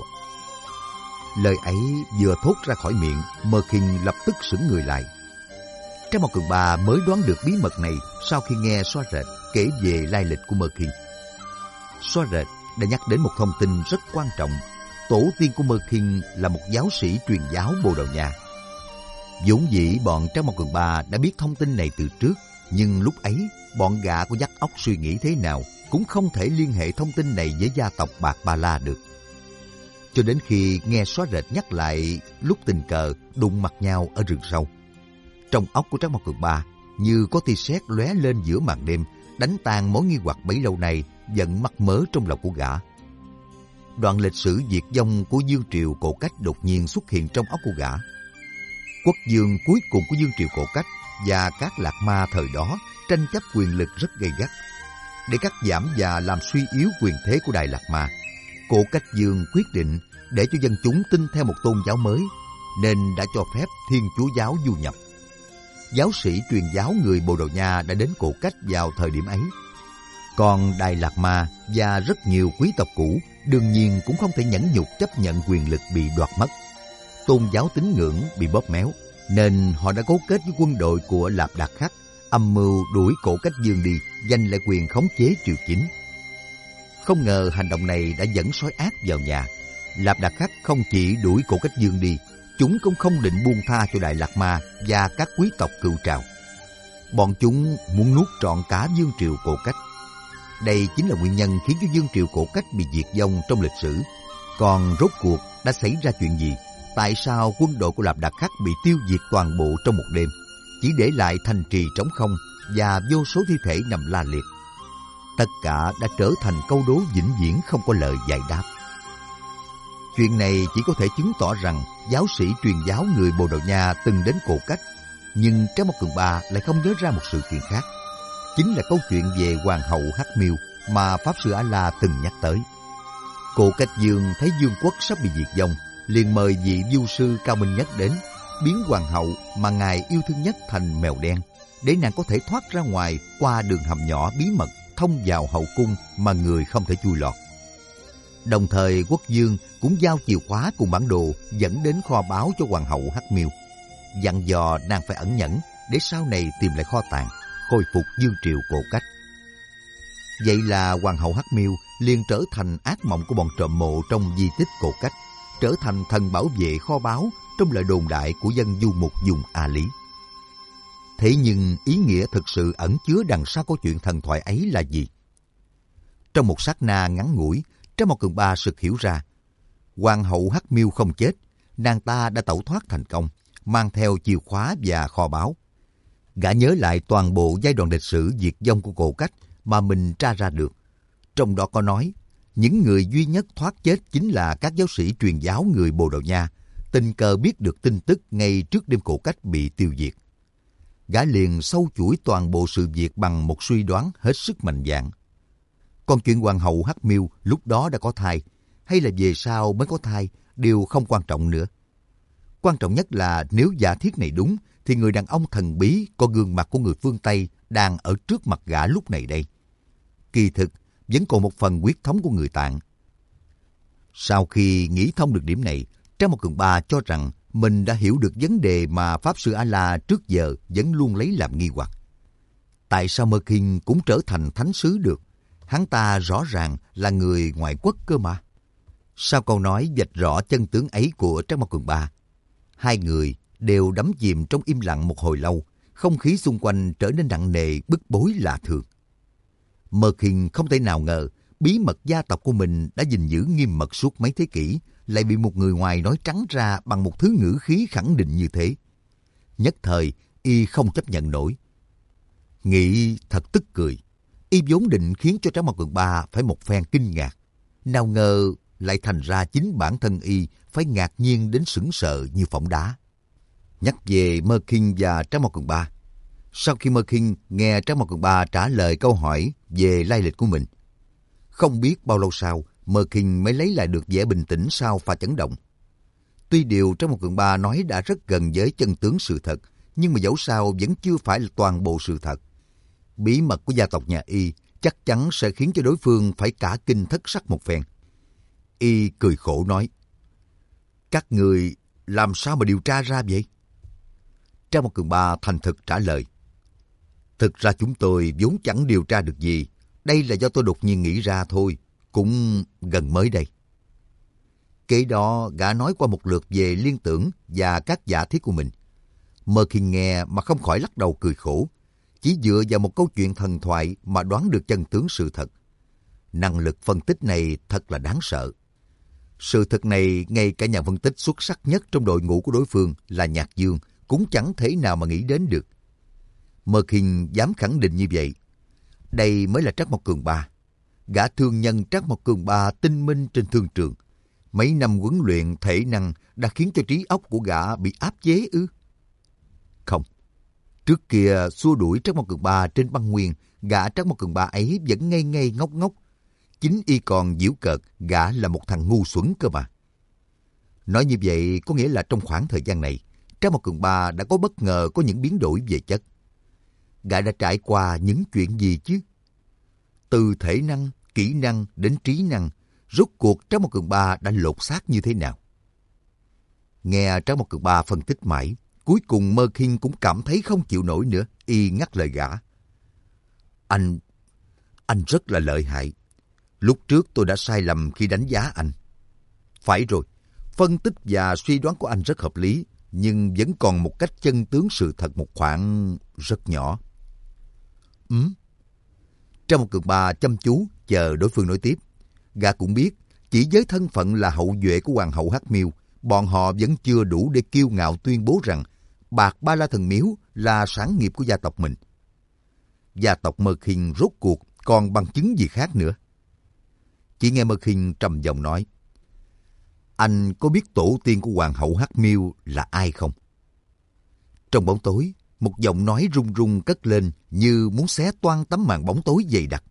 Lời ấy vừa thốt ra khỏi miệng, Mơ Kinh lập tức sững người lại. Trang một Cường Ba mới đoán được bí mật này sau khi nghe Xoa Rệt kể về lai lịch của Mơ Kinh. Xoa Rệt đã nhắc đến một thông tin rất quan trọng. Tổ tiên của Mơ Kinh là một giáo sĩ truyền giáo Bồ Đào Nha. Vốn dĩ bọn Trang một Cường Ba đã biết thông tin này từ trước, nhưng lúc ấy bọn gã có dắt óc suy nghĩ thế nào cũng không thể liên hệ thông tin này với gia tộc Bạc Ba La được. Cho đến khi nghe Xóa Rệt nhắc lại lúc tình cờ đụng mặt nhau ở rừng sâu. Trong óc của Trang một Cường Ba như có tia sét lóe lên giữa màn đêm, đánh tan mối nghi hoặc bấy lâu nay vẫn mắc mớ trong lòng của gã. Đoạn lịch sử diệt vong của Dương Triều Cổ Cách đột nhiên xuất hiện trong óc của gã. Quốc vương cuối cùng của Dương Triều Cổ Cách và các lạc ma thời đó tranh chấp quyền lực rất gay gắt. Để cắt giảm và làm suy yếu quyền thế của Đại Lạc Ma, Cổ Cách vương quyết định để cho dân chúng tin theo một tôn giáo mới, nên đã cho phép Thiên Chúa giáo du nhập. Giáo sĩ truyền giáo người Bồ Đào Nha đã đến Cổ Cách vào thời điểm ấy. Còn Đại Lạc Ma và rất nhiều quý tộc cũ đương nhiên cũng không thể nhẫn nhục chấp nhận quyền lực bị đoạt mất. Tôn giáo tín ngưỡng bị bóp méo, nên họ đã cấu kết với quân đội của Lạp Đạt Khắc, âm mưu đuổi Cổ Cách vương đi, giành lại quyền khống chế triều chính. Không ngờ hành động này đã dẫn sói ác vào nhà. Lạp Đạt Khắc không chỉ đuổi Cổ Cách vương đi, chúng cũng không định buông tha cho Đại Lạc Ma và các quý tộc cựu trào. Bọn chúng muốn nuốt trọn cả vương triều Cổ Cách. Đây chính là nguyên nhân khiến cho vương triều Cổ Cách bị diệt vong trong lịch sử. Còn rốt cuộc đã xảy ra chuyện gì? Tại sao quân đội của Lạp Đạt Khắc bị tiêu diệt toàn bộ trong một đêm, chỉ để lại thành trì trống không và vô số thi thể nằm la liệt? Tất cả đã trở thành câu đố vĩnh viễn không có lời giải đáp. Chuyện này chỉ có thể chứng tỏ rằng giáo sĩ truyền giáo người Bồ Đào Nha từng đến Cổ Cách, nhưng Trang một Cường Ba lại không nhớ ra một sự kiện khác. Chính là câu chuyện về hoàng hậu Hắc Miêu mà Pháp Sư A-La từng nhắc tới. Cổ Cách vương thấy vương quốc sắp bị diệt vong, liền mời vị vu sư cao minh nhất đến, biến hoàng hậu mà ngài yêu thương nhất thành mèo đen, để nàng có thể thoát ra ngoài qua đường hầm nhỏ bí mật thông vào hậu cung mà người không thể chui lọt. Đồng thời quốc vương cũng giao chìa khóa cùng bản đồ dẫn đến kho báu cho hoàng hậu Hắc Miêu, dặn dò nàng phải ẩn nhẫn để sau này tìm lại kho tàng, khôi phục vương triều Cổ Cách. Vậy là Hoàng hậu Hắc Miêu liền trở thành ác mộng của bọn trộm mộ trong di tích cổ cách, trở thành thần bảo vệ kho báu trong lời đồn đại của dân du mục vùng A Lý. Thế nhưng ý nghĩa thực sự ẩn chứa đằng sau câu chuyện thần thoại ấy là gì? Trong một sát na ngắn ngủi, Trác Mộc Cường Ba sực hiểu ra. Hoàng hậu Hắc Miêu không chết, nàng ta đã tẩu thoát thành công, mang theo chìa khóa và kho báu. Gã nhớ lại toàn bộ giai đoạn lịch sử diệt vong của cổ cách mà mình tra ra được. Trong đó có nói, những người duy nhất thoát chết chính là các giáo sĩ truyền giáo người Bồ Đào Nha, tình cờ biết được tin tức ngay trước đêm cổ cách bị tiêu diệt. Gã liền sâu chuỗi toàn bộ sự việc bằng một suy đoán hết sức mạnh dạn. Còn chuyện Hoàng hậu Hắc Miêu lúc đó đã có thai, hay là về sau mới có thai, đều không quan trọng nữa. Quan trọng nhất là nếu giả thiết này đúng, thì người đàn ông thần bí có gương mặt của người phương Tây đang ở trước mặt gã lúc này đây. Kỳ thực, vẫn còn một phần huyết thống của người Tạng. Sau khi nghĩ thông được điểm này, Trác Mộc Cường Ba cho rằng mình đã hiểu được vấn đề mà Pháp Sư A-La trước giờ vẫn luôn lấy làm nghi hoặc. Tại sao Mơ Kinh cũng trở thành thánh sứ được? Hắn ta rõ ràng là người ngoại quốc cơ mà. Sau câu nói vạch rõ chân tướng ấy của Trác Mộc Cường Ba, hai người đều đắm chìm trong im lặng một hồi lâu, không khí xung quanh trở nên nặng nề, bức bối lạ thường. Mơ Kinh không thể nào ngờ bí mật gia tộc của mình đã gìn giữ nghiêm mật suốt mấy thế kỷ, lại bị một người ngoài nói trắng ra bằng một thứ ngữ khí khẳng định như thế. Nhất thời, y không chấp nhận nổi. Nghĩ thật tức cười, y vốn định khiến cho Trác Mộc Cường Ba phải một phen kinh ngạc. Nào ngờ lại thành ra chính bản thân y phải ngạc nhiên đến sững sờ như phỏng đá. Nhắc về Mơ Kinh và Trác Mộc Cường Ba. Sau khi Mơ Kinh nghe Trác Mộc Cường Ba trả lời câu hỏi về lai lịch của mình, không biết bao lâu sau, Mơ Kinh mới lấy lại được vẻ bình tĩnh sau pha chấn động. Tuy điều Trác Mộc Cường Ba nói đã rất gần với chân tướng sự thật, nhưng mà dẫu sao vẫn chưa phải là toàn bộ sự thật. Bí mật của gia tộc nhà Y chắc chắn sẽ khiến cho đối phương phải cả kinh thất sắc một phen. Y cười khổ nói, các người làm sao mà điều tra ra vậy? Trác Mộc Cường Ba thành thực trả lời, thực ra chúng tôi vốn chẳng điều tra được gì. Đây là do tôi đột nhiên nghĩ ra thôi, cũng gần mới đây. Kế đó, gã nói qua một lượt về liên tưởng và các giả thiết của mình. Mơ Kinh nghe mà không khỏi lắc đầu cười khổ, chỉ dựa vào một câu chuyện thần thoại mà đoán được chân tướng sự thật. Năng lực phân tích này thật là đáng sợ. Sự thật này, ngay cả nhà phân tích xuất sắc nhất trong đội ngũ của đối phương là Nhạc Dương cũng chẳng thể nào mà nghĩ đến được. Mơ Kinh dám khẳng định như vậy. Đây mới là Trác Mộc Cường Ba. Gã thương nhân Trác Mộc Cường Ba tinh minh trên thương trường. Mấy năm huấn luyện thể năng đã khiến cho trí óc của gã bị áp chế ư? Không. Trước kia xua đuổi Trác Mộc Cường Ba trên băng nguyên, gã Trác Mộc Cường Ba ấy vẫn ngây ngây ngốc ngốc. Chính y còn giễu cợt gã là một thằng ngu xuẩn cơ mà. Nói như vậy có nghĩa là trong khoảng thời gian này, Trác Mộc Cường Ba đã có bất ngờ có những biến đổi về chất. Gã đã trải qua những chuyện gì chứ? Từ thể năng, kỹ năng đến trí năng, rốt cuộc Trác Mộc Cường Ba đã lột xác như thế nào? Nghe Trác Mộc Cường Ba phân tích mãi, cuối cùng Mơ Kinh cũng cảm thấy không chịu nổi nữa, y ngắt lời gã. Anh, anh rất là lợi hại. Lúc trước tôi đã sai lầm khi đánh giá anh. Phải rồi, phân tích và suy đoán của anh rất hợp lý, nhưng vẫn còn một cách chân tướng sự thật một khoảng rất nhỏ. Ừ? Trác Mộc Cường Ba chăm chú chờ đối phương nói tiếp. Gã cũng biết, chỉ với thân phận là hậu duệ của Hoàng hậu Hắc Miêu, bọn họ vẫn chưa đủ để kiêu ngạo tuyên bố rằng Bạc Ba La Thần Miếu là sản nghiệp của gia tộc mình. Gia tộc Mơ Kinh rốt cuộc còn bằng chứng gì khác nữa? Chỉ nghe Mơ Kinh trầm giọng nói, anh có biết tổ tiên của Hoàng hậu Hắc Miêu là ai không? Trong bóng tối, một giọng nói run run cất lên như muốn xé toang tấm màn bóng tối dày đặc.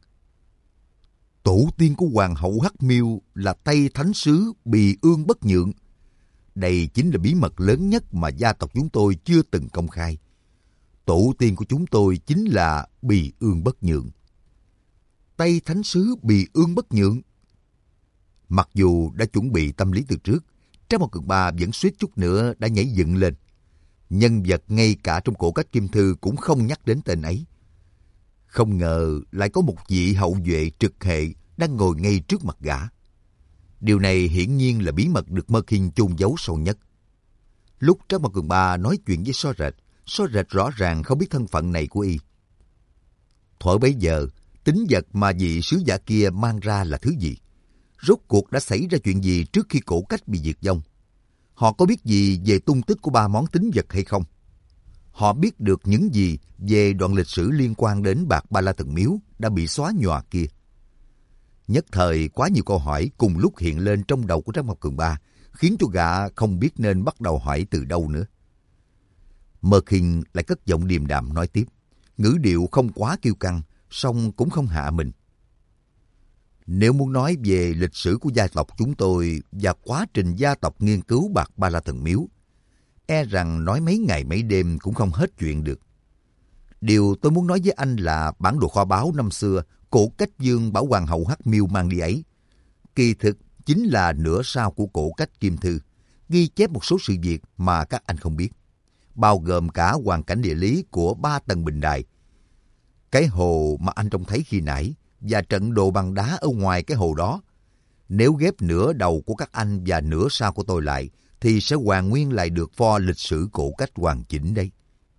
Tổ tiên của Hoàng hậu Hắc Miêu là Tây Thánh Sứ Bì Ương Bất Nhượng. Đây chính là bí mật lớn nhất mà gia tộc chúng tôi chưa từng công khai. Tổ tiên của chúng tôi chính là Bì Ương Bất Nhượng. Tây Thánh Sứ Bì Ương Bất Nhượng. Mặc dù đã chuẩn bị tâm lý từ trước, Trác Mộc Cường Ba vẫn suýt chút nữa đã nhảy dựng lên. Nhân vật ngay cả trong cổ cách kim thư cũng không nhắc đến tên ấy. Không ngờ lại có một vị hậu vệ trực hệ đang ngồi ngay trước mặt gã. Điều này hiển nhiên là bí mật được Mơ Kinh chôn giấu sâu nhất. Lúc Trác Mao Cường Ba nói chuyện với So Rệt, So Rệt rõ ràng không biết thân phận này của y. Thuở bấy giờ, tín vật mà vị sứ giả kia mang ra là thứ gì? Rốt cuộc đã xảy ra chuyện gì trước khi Cổ Cách bị diệt vong? Họ có biết gì về tung tích của ba món tín vật hay không? Họ biết được những gì về đoạn lịch sử liên quan đến Bạc Ba La Thần Miếu đã bị xóa nhòa kia? Nhất thời quá nhiều câu hỏi cùng lúc hiện lên trong đầu của Trác Mao Cường Ba, khiến cho gã không biết nên bắt đầu hỏi từ đâu nữa. Mơ Kinh lại cất giọng điềm đạm nói tiếp, ngữ điệu không quá kiêu căng, song cũng không hạ mình. Nếu muốn nói về lịch sử của gia tộc chúng tôi và quá trình gia tộc nghiên cứu Bạc Ba La Thần Miếu, e rằng nói mấy ngày mấy đêm cũng không hết chuyện được. Điều tôi muốn nói với anh là bản đồ kho báu năm xưa Cổ Cách Vương bảo Hoàng hậu Hắc Miêu mang đi ấy, kỳ thực chính là nửa sau của Cổ Cách Kim Thư, ghi chép một số sự việc mà các anh không biết, bao gồm cả hoàn cảnh địa lý của ba tầng bình đài, cái hồ mà anh trông thấy khi nãy và trận đồ bằng đá ở ngoài cái hồ đó. Nếu ghép nửa đầu của các anh và nửa sau của tôi lại, thì sẽ hoàn nguyên lại được pho lịch sử Cổ Cách hoàn chỉnh đây.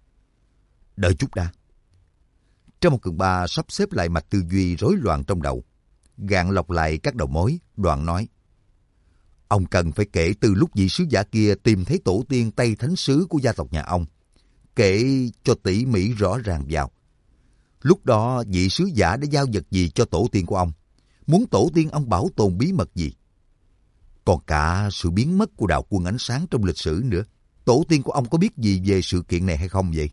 Đợi chút đã. Trác Mao Cường Ba sắp xếp lại mạch tư duy rối loạn trong đầu, gạn lọc lại các đầu mối, đoạn nói. Ông cần phải kể từ lúc vị sứ giả kia tìm thấy tổ tiên Tây Thánh Sứ của gia tộc nhà ông. Kể cho tỉ mỉ rõ ràng vào. Lúc đó vị sứ giả đã giao vật gì cho tổ tiên của ông? Muốn tổ tiên ông bảo tồn bí mật gì? Còn cả sự biến mất của đạo quân ánh sáng trong lịch sử nữa. Tổ tiên của ông có biết gì về sự kiện này hay không vậy?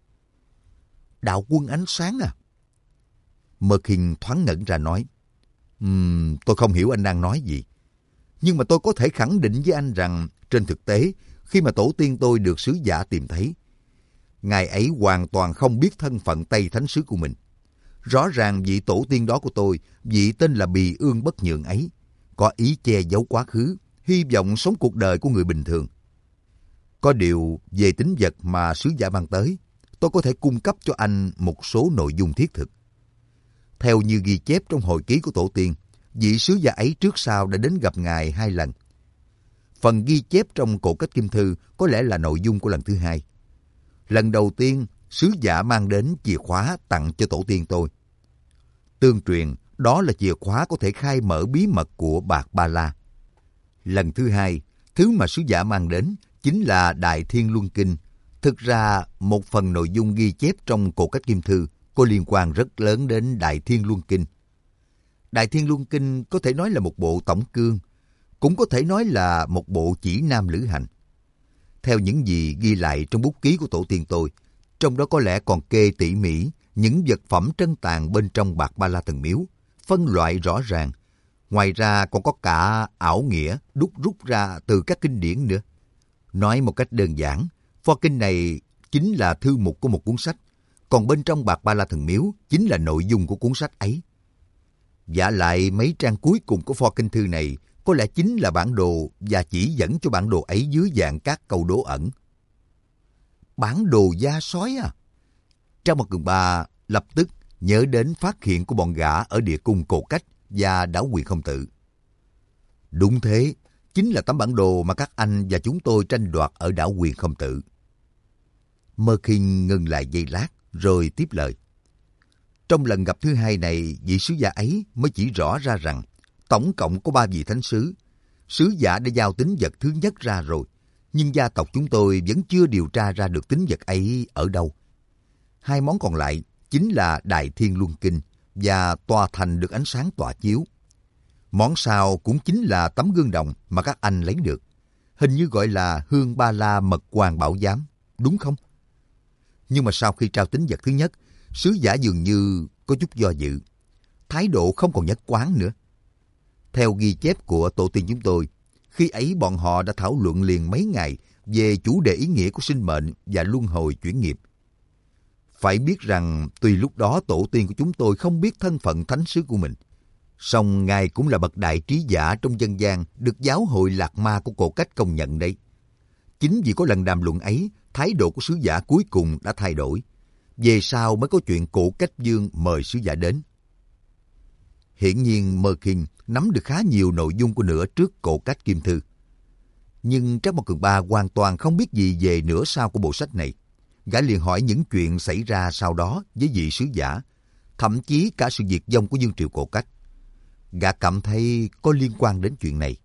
Đạo quân ánh sáng à? Mơ Kinh thoáng ngẩn ra nói. Um, tôi không hiểu anh đang nói gì. Nhưng mà tôi có thể khẳng định với anh rằng trên thực tế, khi mà tổ tiên tôi được sứ giả tìm thấy, ngài ấy hoàn toàn không biết thân phận Tây Thánh Sứ của mình. Rõ ràng vị tổ tiên đó của tôi, vị tên là Bì Ương Bất Nhượng ấy, có ý che giấu quá khứ, hy vọng sống cuộc đời của người bình thường. Có điều về tín vật mà sứ giả mang tới, tôi có thể cung cấp cho anh một số nội dung thiết thực. Theo như ghi chép trong hồi ký của tổ tiên, vị sứ giả ấy trước sau đã đến gặp ngài hai lần. Phần ghi chép trong Cổ Cách Kim Thư có lẽ là nội dung của lần thứ hai. Lần đầu tiên, sứ giả mang đến chìa khóa tặng cho tổ tiên tôi. Tương truyền, đó là chìa khóa có thể khai mở bí mật của Bạc Ba La. Lần thứ hai, thứ mà sứ giả mang đến chính là Đại Thiên Luân Kinh. Thực ra, một phần nội dung ghi chép trong Cổ Cách Kim Thư có liên quan rất lớn đến Đại Thiên Luân Kinh. Đại Thiên Luân Kinh có thể nói là một bộ tổng cương, cũng có thể nói là một bộ chỉ nam lữ hành. Theo những gì ghi lại trong bút ký của tổ tiên tôi, trong đó có lẽ còn kê tỉ mỉ những vật phẩm trân tàn bên trong Bạc Ba La Thần Miếu, phân loại rõ ràng. Ngoài ra còn có cả ảo nghĩa đúc rút ra từ các kinh điển nữa. Nói một cách đơn giản, pho kinh này chính là thư mục của một cuốn sách, còn bên trong Bạc Ba La Thần Miếu chính là nội dung của cuốn sách ấy. Vả lại mấy trang cuối cùng của pho kinh thư này có lẽ chính là bản đồ và chỉ dẫn cho bản đồ ấy dưới dạng các câu đố ẩn. Bản đồ da sói à? Trác Mao Cường Ba lập tức nhớ đến phát hiện của bọn gã ở địa cung Cổ Cách và đảo Quyền Không Tự. Đúng thế, chính là tấm bản đồ mà các anh và chúng tôi tranh đoạt ở đảo Quyền Không Tự. Mơ Kinh ngừng lại giây lát rồi tiếp lời. Trong lần gặp thứ hai này, vị sứ giả ấy mới chỉ rõ ra rằng tổng cộng có ba vị thánh sứ. Sứ giả đã giao tín vật thứ nhất ra rồi, nhưng gia tộc chúng tôi vẫn chưa điều tra ra được tín vật ấy ở đâu. Hai món còn lại chính là Đại Thiên Luân Kinh và tòa thành được ánh sáng tỏa chiếu. Món sau cũng chính là tấm gương đồng mà các anh lấy được. Hình như gọi là Hương Ba La Mật Hoàng Bảo Giám, đúng không? Nhưng mà sau khi trao tín vật thứ nhất, sứ giả dường như có chút do dự. Thái độ không còn nhất quán nữa. Theo ghi chép của tổ tiên chúng tôi, khi ấy bọn họ đã thảo luận liền mấy ngày về chủ đề ý nghĩa của sinh mệnh và luân hồi chuyển nghiệp. Phải biết rằng tuy lúc đó tổ tiên của chúng tôi không biết thân phận thánh sứ của mình, song ngài cũng là bậc đại trí giả trong dân gian được giáo hội Lạc Ma của Cổ Cách công nhận đấy. Chính vì có lần đàm luận ấy, thái độ của sứ giả cuối cùng đã thay đổi. về sau mới có chuyện Cổ Cách Dương mời sứ giả đến. Hiển nhiên Mơ Kinh nắm được khá nhiều nội dung của nửa trước Cổ Cách Kim Thư. Nhưng Trác Mộc Cường Ba hoàn toàn không biết gì về nửa sau của bộ sách này. Gã liền hỏi những chuyện xảy ra sau đó với vị sứ giả, thậm chí cả sự diệt vong của Dương Triều Cổ Cách. Gã cảm thấy có liên quan đến chuyện này.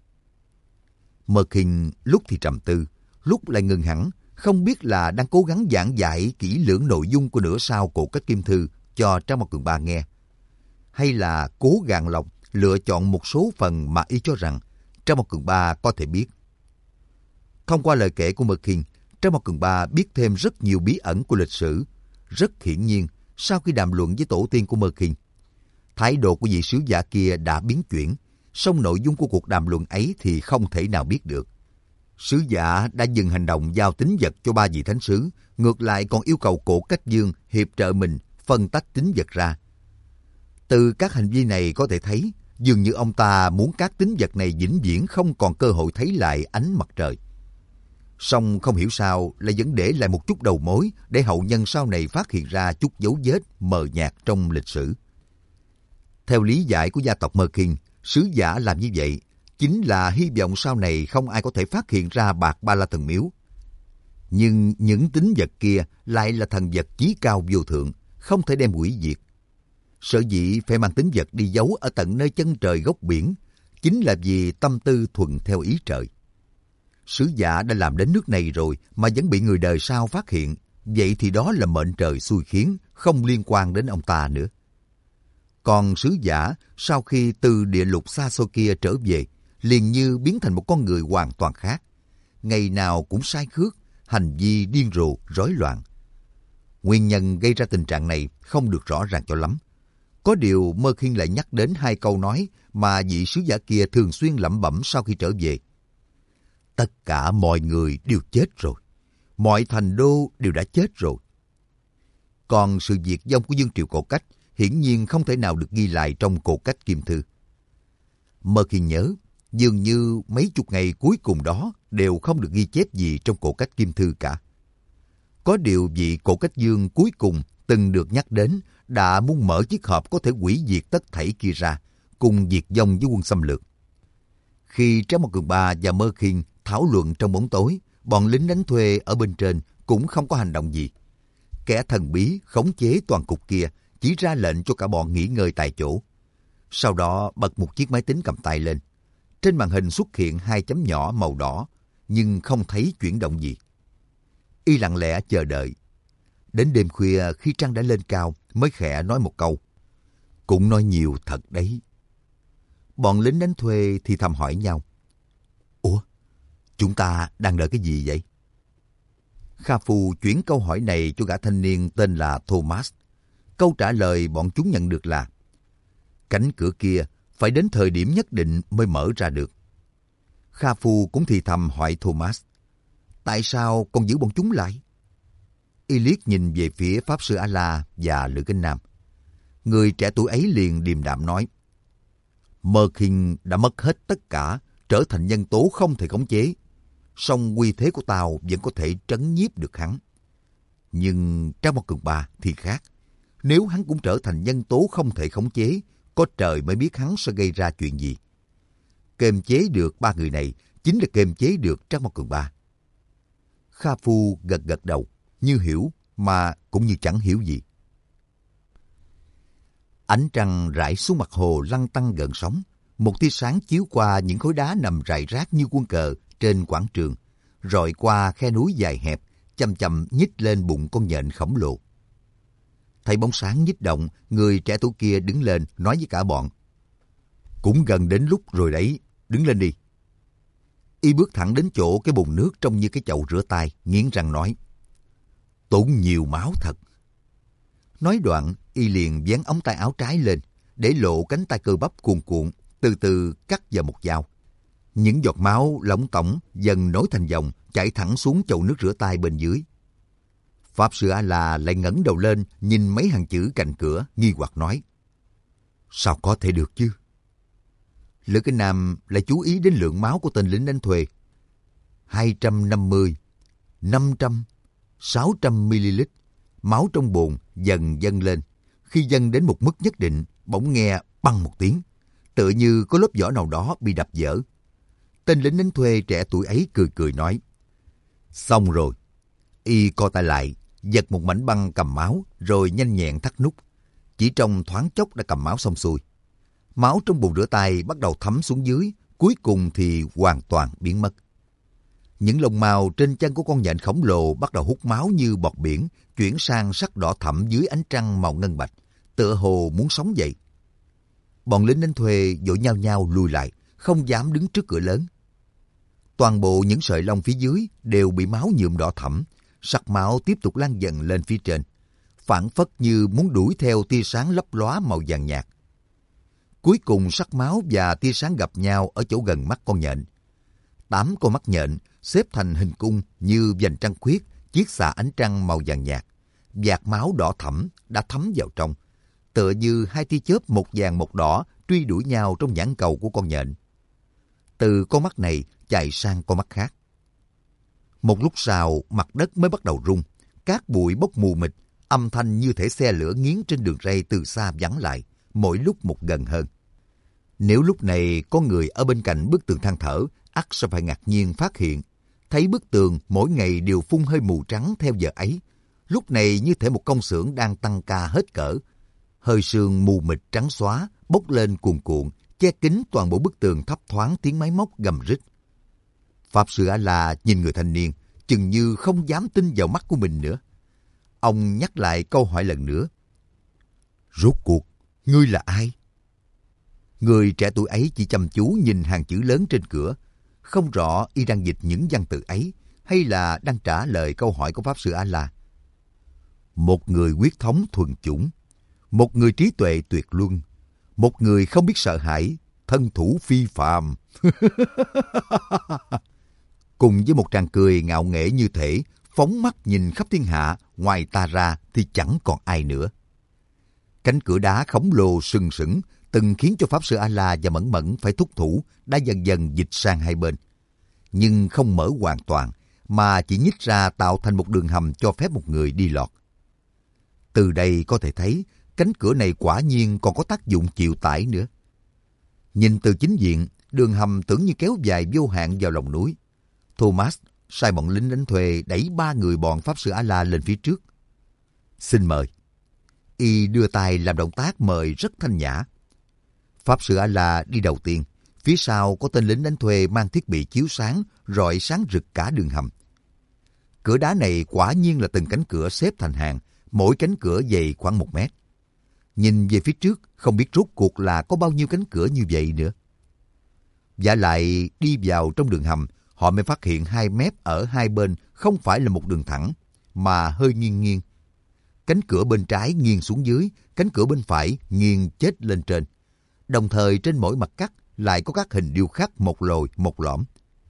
Mơ Kinh lúc thì trầm tư, lúc lại ngừng hẳn, không biết là đang cố gắng giảng giải kỹ lưỡng nội dung của nửa sau Cổ Cách Kim Thư cho Trác Mộc Cường Ba nghe, hay là cố gạn lọc lựa chọn một số phần mà y cho rằng Trác Mộc Cường Ba có thể biết. Thông qua lời kể của Mơ Kinh, Trác Mộc Cường Ba biết thêm rất nhiều bí ẩn của lịch sử. Rất hiển nhiên, sau khi đàm luận với tổ tiên của Mơ Kinh, thái độ của vị sứ giả kia đã biến chuyển, song nội dung của cuộc đàm luận ấy thì không thể nào biết được. Sứ giả đã dừng hành động giao tín vật cho ba vị thánh sứ, ngược lại còn yêu cầu Cổ Cách Dương hiệp trợ mình phân tách tín vật ra. Từ các hành vi này có thể thấy, dường như ông ta muốn các tín vật này vĩnh viễn không còn cơ hội thấy lại ánh mặt trời. Song không hiểu sao lại vẫn để lại một chút đầu mối để hậu nhân sau này phát hiện ra chút dấu vết mờ nhạt trong lịch sử. Theo lý giải của gia tộc Mơ Kinh, sứ giả làm như vậy chính là hy vọng sau này không ai có thể phát hiện ra bạc Ba La Thần Miếu. Nhưng những tín vật kia lại là thần vật chí cao vô thượng, không thể đem hủy diệt. Sở dĩ phải mang tín vật đi giấu ở tận nơi chân trời góc biển, chính là vì tâm tư thuận theo ý trời. Sứ giả đã làm đến nước này rồi mà vẫn bị người đời sau phát hiện, vậy thì đó là mệnh trời xui khiến, không liên quan đến ông ta nữa. Còn sứ giả, sau khi từ địa lục xa xôi kia trở về, liền như biến thành một con người hoàn toàn khác. Ngày nào cũng sai khước, hành vi điên rồ, rối loạn. Nguyên nhân gây ra tình trạng này không được rõ ràng cho lắm. Có điều Mơ Kinh lại nhắc đến hai câu nói mà vị sứ giả kia thường xuyên lẩm bẩm sau khi trở về. Tất cả mọi người đều chết rồi. Mọi thành đô đều đã chết rồi. Còn sự diệt vong của Dương Triều Cổ Cách hiển nhiên không thể nào được ghi lại trong Cổ Cách Kim Thư. Mơ Kinh nhớ, dường như mấy chục ngày cuối cùng đó đều không được ghi chép gì trong Cổ Cách Kim Thư cả. Có điều vị Cổ Cách Dương cuối cùng từng được nhắc đến đã muốn mở chiếc hộp có thể hủy diệt tất thảy kia ra, cùng diệt vong với quân xâm lược. Khi Trác Mộc Cường Ba và Mơ Kinh thảo luận trong bóng tối, bọn lính đánh thuê ở bên trên cũng không có hành động gì. Kẻ thần bí khống chế toàn cục kia chỉ ra lệnh cho cả bọn nghỉ ngơi tại chỗ. Sau đó bật một chiếc máy tính cầm tay lên. Trên màn hình xuất hiện hai chấm nhỏ màu đỏ, nhưng không thấy chuyển động gì. Y lặng lẽ chờ đợi. Đến đêm khuya khi trăng đã lên cao mới khẽ nói một câu. Cũng nói nhiều thật đấy. Bọn lính đánh thuê thì thầm hỏi nhau. Ủa, chúng ta đang đợi cái gì vậy? Kha Phu chuyển câu hỏi này cho gã thanh niên tên là Thomas. Câu trả lời bọn chúng nhận được là cánh cửa kia phải đến thời điểm nhất định mới mở ra được. Kha Phu cũng thì thầm hỏi Thomas. Tại sao còn giữ bọn chúng lại? Y liếc nhìn về phía Pháp Sư A-La và Lữ Kinh Nam. Người trẻ tuổi ấy liền điềm đạm nói. Mơ Kinh đã mất hết tất cả, trở thành nhân tố không thể khống chế. Song uy thế của tao vẫn có thể trấn nhiếp được hắn. Nhưng Trác Mộc Cường Ba thì khác. Nếu hắn cũng trở thành nhân tố không thể khống chế, có trời mới biết hắn sẽ gây ra chuyện gì. Kiềm chế được ba người này chính là kiềm chế được Trác Mộc Cường Ba. Kha Phu gật gật đầu, như hiểu mà cũng như chẳng hiểu gì. Ánh trăng rải xuống mặt hồ lăn tăn gợn sóng. Một tia sáng chiếu qua những khối đá nằm rải rác như quân cờ trên quảng trường, rọi qua khe núi dài hẹp, chậm chậm nhích lên bụng con nhện khổng lồ. Thấy bóng sáng nhích động, người trẻ tuổi kia đứng lên nói với cả bọn. Cũng gần đến lúc rồi đấy, đứng lên đi. Y bước thẳng đến chỗ cái bồn nước trông như cái chậu rửa tay, nghiến răng nói. Tốn nhiều máu thật. Nói đoạn, Y liền vén ống tay áo trái lên, để lộ cánh tay cơ bắp cuồn cuộn, từ từ cắt vào một dao. Những giọt máu lỏng tổng dần nối thành dòng, chảy thẳng xuống chậu nước rửa tay bên dưới. Pháp Sư A-La lại ngẩng đầu lên, nhìn mấy hàng chữ cạnh cửa, nghi hoặc nói. Sao có thể được chứ? Lữ Kinh Nam lại chú ý đến lượng máu của tên lính đánh thuê. hai trăm năm mươi, năm trăm, sáu trăm mi li lít, máu trong bồn dần dâng lên. Khi dâng đến một mức nhất định, bỗng nghe băng một tiếng, tựa như có lớp vỏ nào đó bị đập vỡ. Tên lính đánh thuê trẻ tuổi ấy cười cười nói, xong rồi. Y co tay lại, giật một mảnh băng cầm máu, rồi nhanh nhẹn thắt nút. Chỉ trong thoáng chốc đã cầm máu xong xuôi. Máu trong bồn rửa tay bắt đầu thấm xuống dưới, cuối cùng thì hoàn toàn biến mất. Những lông mao trên chân của con nhện khổng lồ bắt đầu hút máu như bọt biển, chuyển sang sắc đỏ thẫm dưới ánh trăng màu ngân bạch, tựa hồ muốn sống dậy. Bọn lính đánh thuê vội nhao nhao lùi lại, không dám đứng trước cửa lớn. Toàn bộ những sợi lông phía dưới đều bị máu nhuộm đỏ thẫm, sắc máu tiếp tục lan dần lên phía trên, phảng phất như muốn đuổi theo tia sáng lấp lóa màu vàng nhạt. Cuối cùng sắc máu và tia sáng gặp nhau ở chỗ gần mắt con nhện. Tám con mắt nhện xếp thành hình cung như vành trăng khuyết, chiết xạ ánh trăng màu vàng nhạt. Vạt máu đỏ thẫm đã thấm vào trong, tựa như hai tia chớp một vàng một đỏ truy đuổi nhau trong nhãn cầu của con nhện. Từ con mắt này chạy sang con mắt khác. Một lúc sau, mặt đất mới bắt đầu rung, cát bụi bốc mù mịt, âm thanh như thể xe lửa nghiến trên đường ray từ xa vẳng lại, mỗi lúc một gần hơn. Nếu lúc này có người ở bên cạnh bức tường than thở, ắt sẽ phải ngạc nhiên phát hiện, thấy bức tường mỗi ngày đều phun hơi mù trắng theo giờ ấy. Lúc này như thể một công xưởng đang tăng ca hết cỡ. Hơi sương mù mịt trắng xóa, bốc lên cuồn cuộn, che kín toàn bộ bức tường thấp thoáng tiếng máy móc gầm rít. Pháp sư A-la nhìn người thanh niên, chừng như không dám tin vào mắt của mình nữa. Ông nhắc lại câu hỏi lần nữa. Rốt cuộc, ngươi là ai? Người trẻ tuổi ấy chỉ chăm chú nhìn hàng chữ lớn trên cửa, không rõ y đang dịch những văn tự ấy hay là đang trả lời câu hỏi của Pháp sư A-la. Một người huyết thống thuần chủng, một người trí tuệ tuyệt luân, một người không biết sợ hãi, thân thủ phi phàm. Cùng với một tràng cười ngạo nghễ như thể phóng mắt nhìn khắp thiên hạ, ngoài ta ra thì chẳng còn ai nữa. Cánh cửa đá khổng lồ sừng sững từng khiến cho Pháp sư A-la và Mẫn Mẫn phải thúc thủ đã dần dần dịch sang hai bên. Nhưng không mở hoàn toàn, mà chỉ nhích ra tạo thành một đường hầm cho phép một người đi lọt. Từ đây có thể thấy, cánh cửa này quả nhiên còn có tác dụng chịu tải nữa. Nhìn từ chính diện, đường hầm tưởng như kéo dài vô hạn vào lòng núi. Thomas sai bọn lính đánh thuê đẩy ba người bọn Pháp sư A-la lên phía trước. Xin mời. Y đưa tay làm động tác mời rất thanh nhã. Pháp sư A-la đi đầu tiên, phía sau có tên lính đánh thuê mang thiết bị chiếu sáng, rọi sáng rực cả đường hầm. Cửa đá này quả nhiên là từng cánh cửa xếp thành hàng, mỗi cánh cửa dày khoảng một mét. Nhìn về phía trước, không biết rốt cuộc là có bao nhiêu cánh cửa như vậy nữa. Vả lại đi vào trong đường hầm, họ mới phát hiện hai mép ở hai bên không phải là một đường thẳng, mà hơi nghiêng nghiêng. Cánh cửa bên trái nghiêng xuống dưới, cánh cửa bên phải nghiêng chết lên trên. Đồng thời trên mỗi mặt cắt lại có các hình điêu khắc một lồi một lõm.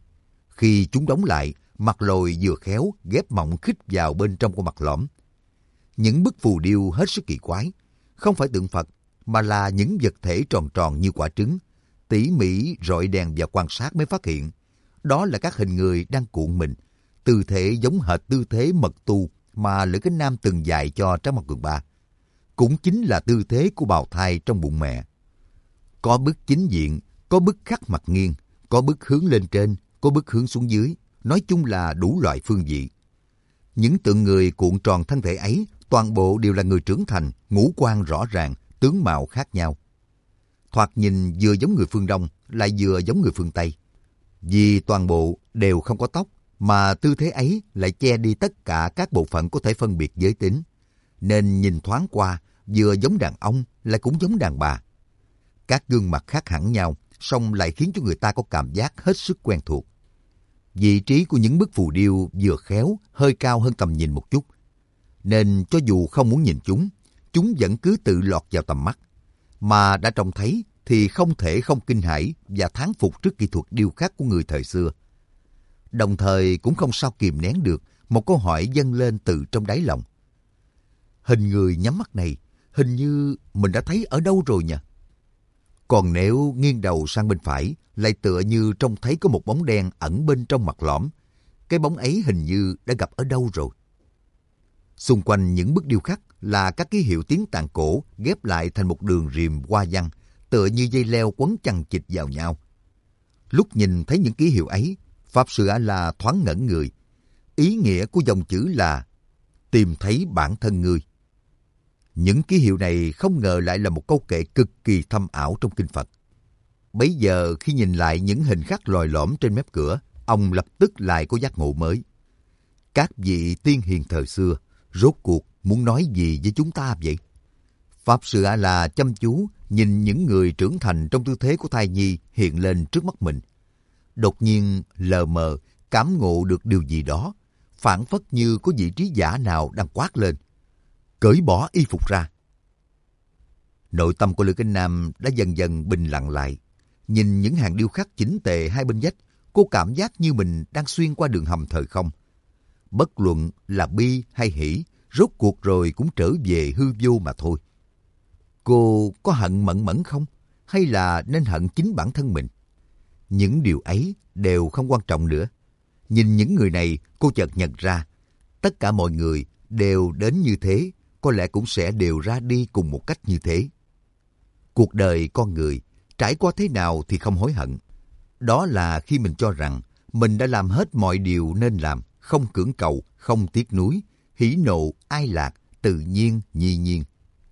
Khi chúng đóng lại, mặt lồi vừa khéo ghép mỏng khít vào bên trong của mặt lõm. Những bức phù điêu hết sức kỳ quái, không phải tượng Phật mà là những vật thể tròn tròn như quả trứng. Tỉ mỉ rọi đèn và quan sát mới phát hiện, đó là các hình người đang cuộn mình, tư thế giống hệt tư thế mật tu mà Lữ Cánh Nam từng dạy cho Tráng Mặt Cường Ba. Cũng chính là tư thế của bào thai trong bụng mẹ. Có bức chính diện, có bức khắc mặt nghiêng, có bức hướng lên trên, có bức hướng xuống dưới, nói chung là đủ loại phương vị. Những tượng người cuộn tròn thân thể ấy toàn bộ đều là người trưởng thành, ngũ quan rõ ràng, tướng mạo khác nhau. Thoạt nhìn vừa giống người phương Đông, lại vừa giống người phương Tây. Vì toàn bộ đều không có tóc, mà tư thế ấy lại che đi tất cả các bộ phận có thể phân biệt giới tính. Nên nhìn thoáng qua, vừa giống đàn ông, lại cũng giống đàn bà. Các gương mặt khác hẳn nhau, song lại khiến cho người ta có cảm giác hết sức quen thuộc. Vị trí của những bức phù điêu vừa khéo, hơi cao hơn tầm nhìn một chút. Nên cho dù không muốn nhìn chúng, chúng vẫn cứ tự lọt vào tầm mắt. Mà đã trông thấy thì không thể không kinh hãi và thán phục trước kỹ thuật điêu khắc của người thời xưa. Đồng thời cũng không sao kìm nén được một câu hỏi dâng lên từ trong đáy lòng. Hình người nhắm mắt này, hình như mình đã thấy ở đâu rồi nhỉ? Còn nếu nghiêng đầu sang bên phải, lại tựa như trông thấy có một bóng đen ẩn bên trong mặt lõm. Cái bóng ấy hình như đã gặp ở đâu rồi. Xung quanh những bức điêu khắc là các ký hiệu tiếng Tạng cổ ghép lại thành một đường rìm hoa văn, tựa như dây leo quấn chằng chịt vào nhau. Lúc nhìn thấy những ký hiệu ấy, Pháp Sư A-la thoáng ngẩn người. Ý nghĩa của dòng chữ là tìm thấy bản thân ngươi. Những ký hiệu này không ngờ lại là một câu kệ cực kỳ thâm ảo trong kinh Phật. Bấy giờ khi nhìn lại những hình khắc lồi lõm trên mép cửa, ông lập tức lại có giác ngộ mới. Các vị tiên hiền thời xưa, rốt cuộc muốn nói gì với chúng ta vậy? Pháp Sư A-la chăm chú nhìn những người trưởng thành trong tư thế của thai nhi hiện lên trước mắt mình. Đột nhiên lờ mờ cảm ngộ được điều gì đó, phảng phất như có vị trí giả nào đang quát lên: cởi bỏ y phục ra. Nội tâm của Lữ Kinh Nam đã dần dần bình lặng lại. Nhìn những hàng điêu khắc chỉnh tề hai bên vách, cô cảm giác như mình đang xuyên qua đường hầm thời không. Bất luận là bi hay hỷ, rốt cuộc rồi cũng trở về hư vô mà thôi. Cô có hận Mẫn Mẫn không? Hay là nên hận chính bản thân mình? Những điều ấy đều không quan trọng nữa. Nhìn những người này, cô chợt nhận ra, tất cả mọi người đều đến như thế, có lẽ cũng sẽ đều ra đi cùng một cách như thế. Cuộc đời con người, trải qua thế nào thì không hối hận. Đó là khi mình cho rằng mình đã làm hết mọi điều nên làm, không cưỡng cầu, không tiếc nuối, hỉ nộ, ai lạc, tự nhiên, nhi nhiên.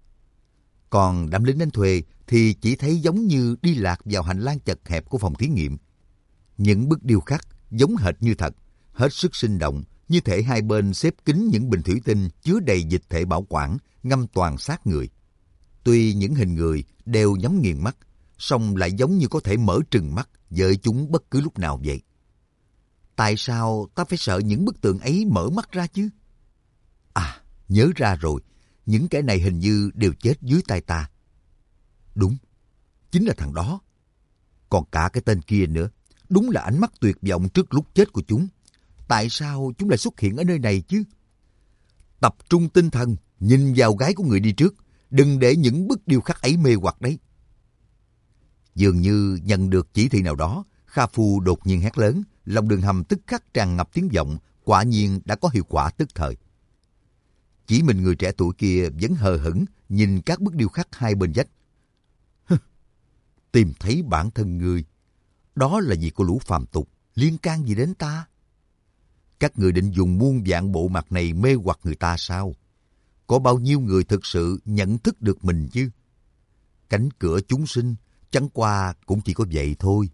Còn đám lính đánh thuê thì chỉ thấy giống như đi lạc vào hành lang chật hẹp của phòng thí nghiệm. Những bức điêu khắc giống hệt như thật, hết sức sinh động, như thể hai bên xếp kín những bình thủy tinh chứa đầy dịch thể bảo quản, ngâm toàn xác người. Tuy những hình người đều nhắm nghiền mắt, song lại giống như có thể mở trừng mắt với chúng bất cứ lúc nào vậy. Tại sao ta phải sợ những bức tượng ấy mở mắt ra chứ? À, nhớ ra rồi, những kẻ này hình như đều chết dưới tay ta. Đúng, chính là thằng đó. Còn cả cái tên kia nữa, đúng là ánh mắt tuyệt vọng trước lúc chết của chúng. Tại sao chúng lại xuất hiện ở nơi này chứ? Tập trung tinh thần, nhìn vào gái của người đi trước, đừng để những bức điêu khắc ấy mê hoặc đấy. Dường như nhận được chỉ thị nào đó, Kha Phu đột nhiên hét lớn, lòng đường hầm tức khắc tràn ngập tiếng vọng, quả nhiên đã có hiệu quả tức thời. Chỉ mình người trẻ tuổi kia vẫn hờ hững nhìn các bức điêu khắc hai bên vách. Tìm thấy bản thân ngươi, đó là gì của lũ phàm tục, liên can gì đến ta? Các người định dùng muôn vạn bộ mặt này mê hoặc người ta sao? Có bao nhiêu người thực sự nhận thức được mình chứ? Cánh cửa chúng sinh chẳng qua cũng chỉ có vậy thôi.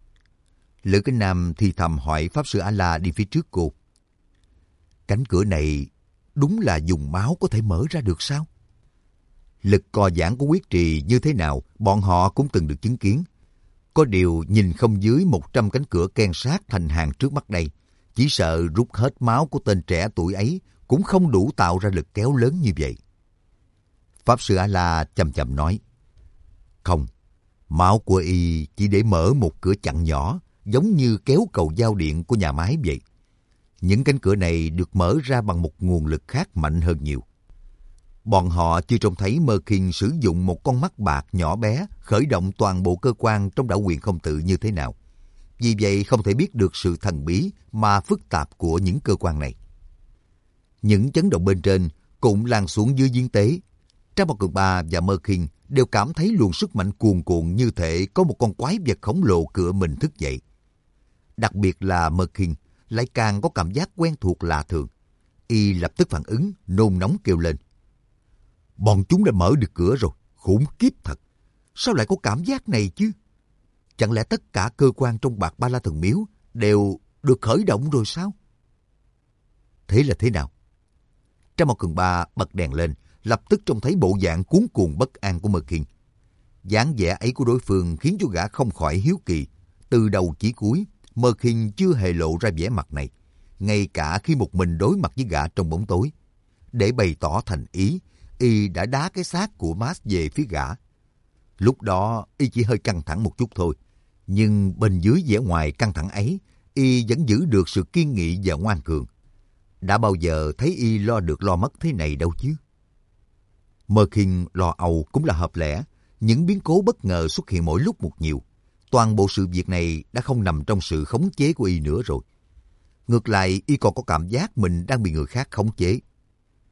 Lữ Kinh Nam thì thầm hỏi Pháp Sư A-la đi phía trước cô. Cánh cửa này đúng là dùng máu có thể mở ra được sao? Lực co giãn của quyết trì như thế nào, bọn họ cũng từng được chứng kiến. Có điều nhìn không dưới một trăm cánh cửa keng sát thành hàng trước mắt đây, chỉ sợ rút hết máu của tên trẻ tuổi ấy cũng không đủ tạo ra lực kéo lớn như vậy. Pháp Sư A-la chậm chậm nói, không, máu của y chỉ để mở một cửa chặn nhỏ, giống như kéo cầu giao điện của nhà máy vậy. Những cánh cửa này được mở ra bằng một nguồn lực khác mạnh hơn nhiều. Bọn họ chưa trông thấy Mơ Kinh sử dụng một con mắt bạc nhỏ bé khởi động toàn bộ cơ quan trong đảo quyền không tự như thế nào. Vì vậy không thể biết được sự thần bí mà phức tạp của những cơ quan này. Những chấn động bên trên cũng lan xuống dưới giếng tế. Trang Một Cường Ba và Mơ Kinh đều cảm thấy luồng sức mạnh cuồn cuộn như thể có một con quái vật khổng lồ cựa mình thức dậy. Đặc biệt là Mơ Kinh lại càng có cảm giác quen thuộc lạ thường. Y lập tức phản ứng, nôn nóng kêu lên. Bọn chúng đã mở được cửa rồi, khủng khiếp thật. Sao lại có cảm giác này chứ? Chẳng lẽ tất cả cơ quan trong Bạt Ba La Thần Miếu đều được khởi động rồi sao? Thế là thế nào? Trang Một Cường Ba bật đèn lên, lập tức trông thấy bộ dạng cuống cuồng bất an của Mơ Kinh. Dáng vẻ ấy của đối phương khiến cho gã không khỏi hiếu kỳ. Từ đầu chí cuối, Mơ Kinh chưa hề lộ ra vẻ mặt này, ngay cả khi một mình đối mặt với gã trong bóng tối. Để bày tỏ thành ý, y đã đá cái xác của Max về phía gã. Lúc đó, y chỉ hơi căng thẳng một chút thôi. Nhưng bên dưới vẻ ngoài căng thẳng ấy, y vẫn giữ được sự kiên nghị và ngoan cường. Đã bao giờ thấy y lo được lo mất thế này đâu chứ? Mơ Kinh lo âu cũng là hợp lẽ. Những biến cố bất ngờ xuất hiện mỗi lúc một nhiều. Toàn bộ sự việc này đã không nằm trong sự khống chế của y nữa rồi. Ngược lại, y còn có cảm giác mình đang bị người khác khống chế.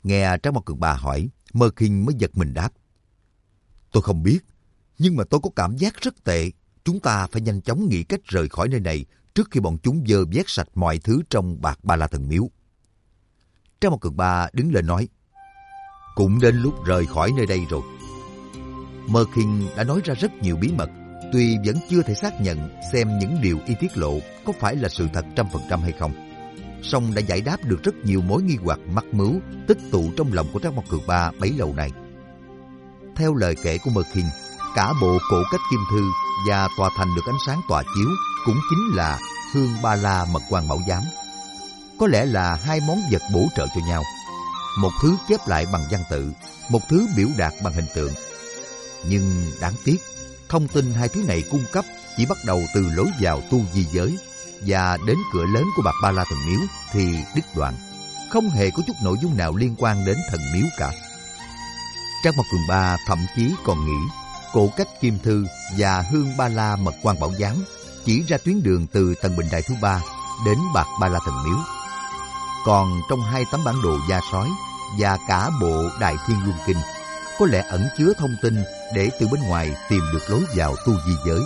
Nghe Trác Mao Cường Ba hỏi, Mơ Khiên mới giật mình đáp. Tôi không biết, nhưng mà tôi có cảm giác rất tệ. Chúng ta phải nhanh chóng nghĩ cách rời khỏi nơi này trước khi bọn chúng dơ vét sạch mọi thứ trong Bạc Ba La Thần Miếu. Trác Mao Cường Ba đứng lên nói, cũng đến lúc rời khỏi nơi đây rồi. Mơ Khiên đã nói ra rất nhiều bí mật, tuy vẫn chưa thể xác nhận xem những điều y tiết lộ có phải là sự thật trăm phần trăm hay không. Song đã giải đáp được rất nhiều mối nghi hoặc mắc mứu tích tụ trong lòng của Trác Mao Cường Ba bấy lâu nay. Theo lời kể của Mơ Khiên, cả bộ cổ cách kim thư và tòa thành được ánh sáng tỏa chiếu cũng chính là Hương Ba La Mật Quan Bảo Giám. Có lẽ là hai món vật bổ trợ cho nhau. Một thứ chép lại bằng văn tự, một thứ biểu đạt bằng hình tượng. Nhưng đáng tiếc, thông tin hai thứ này cung cấp chỉ bắt đầu từ lối vào tu di giới và đến cửa lớn của Bạc Ba La Thần Miếu thì đứt đoạn, không hề có chút nội dung nào liên quan đến thần miếu cả. Trác Mao Cường Ba thậm chí còn nghĩ cổ cách kim thư và Hương Ba La Mật Quan Bảo Giám chỉ ra tuyến đường từ tầng bình đài thứ ba đến Bạc Ba La Thần Miếu. Còn trong hai tấm bản đồ da sói và cả bộ Đại Thiên Luân Kinh có lẽ ẩn chứa thông tin để từ bên ngoài tìm được lối vào tu di giới.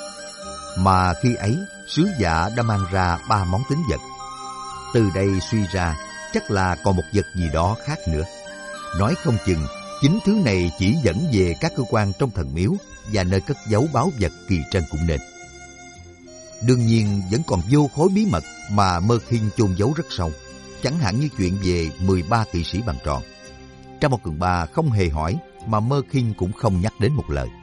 Mà khi ấy, sứ giả đã mang ra ba món tín vật. Từ đây suy ra, chắc là còn một vật gì đó khác nữa. Nói không chừng, chính thứ này chỉ dẫn về các cơ quan trong thần miếu và nơi cất giấu báu vật kỳ trân cũng nên. Đương nhiên, vẫn còn vô khối bí mật mà Mơ Khiên chôn giấu rất sâu. Chẳng hạn như chuyện về mười ba kỵ sĩ bằng tròn. Trác Mao Cường Ba không hề hỏi, mà Mơ Khiên cũng không nhắc đến một lời.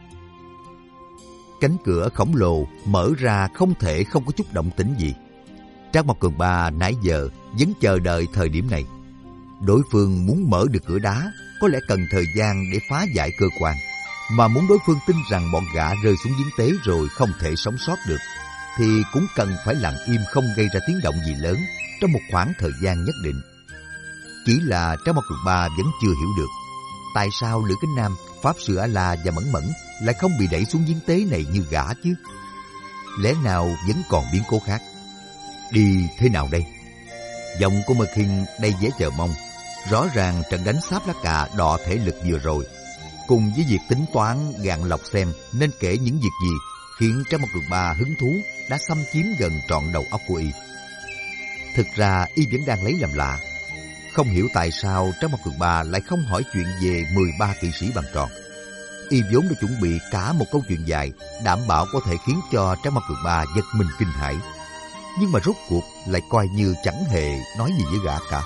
Cánh cửa khổng lồ mở ra không thể không có chút động tĩnh gì. Trác Mao Cường Ba nãy giờ vẫn chờ đợi thời điểm này. Đối phương muốn mở được cửa đá có lẽ cần thời gian để phá giải cơ quan, mà muốn đối phương tin rằng bọn gã rơi xuống giếng tế rồi không thể sống sót được, thì cũng cần phải lặng im không gây ra tiếng động gì lớn trong một khoảng thời gian nhất định. Chỉ là Trác Mao Cường Ba vẫn chưa hiểu được tại sao Lữ Kính Nam, Pháp Sư A La và Mẫn Mẫn lại không bị đẩy xuống giếng tế này như gã chứ. Lẽ nào vẫn còn biến cố khác? Đi thế nào đây? Giọng của Mơ Khiên đầy vẻ chờ mong. Rõ ràng trận đánh Sáp Lá Cà đọ thể lực vừa rồi, cùng với việc tính toán gạn lọc xem nên kể những việc gì, khiến Trác Mao Cường Ba hứng thú đã xâm chiếm gần trọn đầu óc của y. Thực ra y vẫn đang lấy làm lạ. Không hiểu tại sao Trác Mao Cường Ba lại không hỏi chuyện về mười ba kỵ sĩ bằng tròn. Y vốn đã chuẩn bị cả một câu chuyện dài, đảm bảo có thể khiến cho Trác Mao Cường Ba giật mình kinh hãi. Nhưng mà rốt cuộc lại coi như chẳng hề nói gì với gã cả.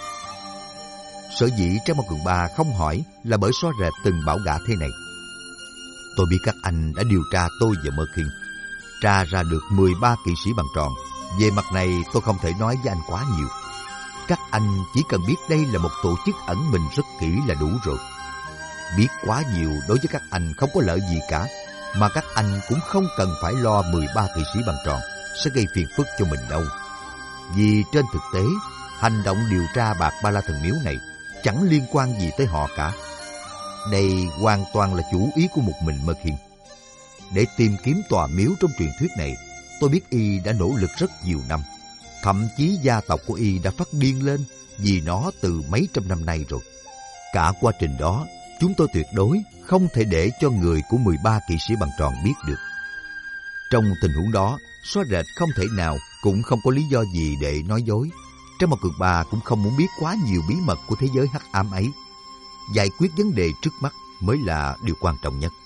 Sở dĩ Trác Mao Cường Ba không hỏi là bởi Xóa Rệt từng bảo gã thế này. Tôi biết các anh đã điều tra tôi và Mơ Khiên, tra ra được mười ba kỵ sĩ bằng tròn. Về mặt này tôi không thể nói với anh quá nhiều. Các anh chỉ cần biết đây là một tổ chức ẩn mình rất kỹ là đủ rồi. Biết quá nhiều đối với các anh không có lợi gì cả, mà các anh cũng không cần phải lo mười ba kỵ sĩ bằng tròn sẽ gây phiền phức cho mình đâu. Vì trên thực tế, hành động điều tra Bạc Ba La Thần Miếu này chẳng liên quan gì tới họ cả. Đây hoàn toàn là chủ ý của một mình Mơ Khiên. Để tìm kiếm tòa miếu trong truyền thuyết này, tôi biết y đã nỗ lực rất nhiều năm. Thậm chí gia tộc của y đã phát điên lên vì nó từ mấy trăm năm nay rồi. Cả quá trình đó, chúng tôi tuyệt đối không thể để cho người của mười ba kỵ sĩ bằng tròn biết được. Trong tình huống đó, Xóa Rệt không thể nào, cũng không có lý do gì để nói dối. Trác Mao Cường Ba cũng không muốn biết quá nhiều bí mật của thế giới hắc ám ấy. Giải quyết vấn đề trước mắt mới là điều quan trọng nhất.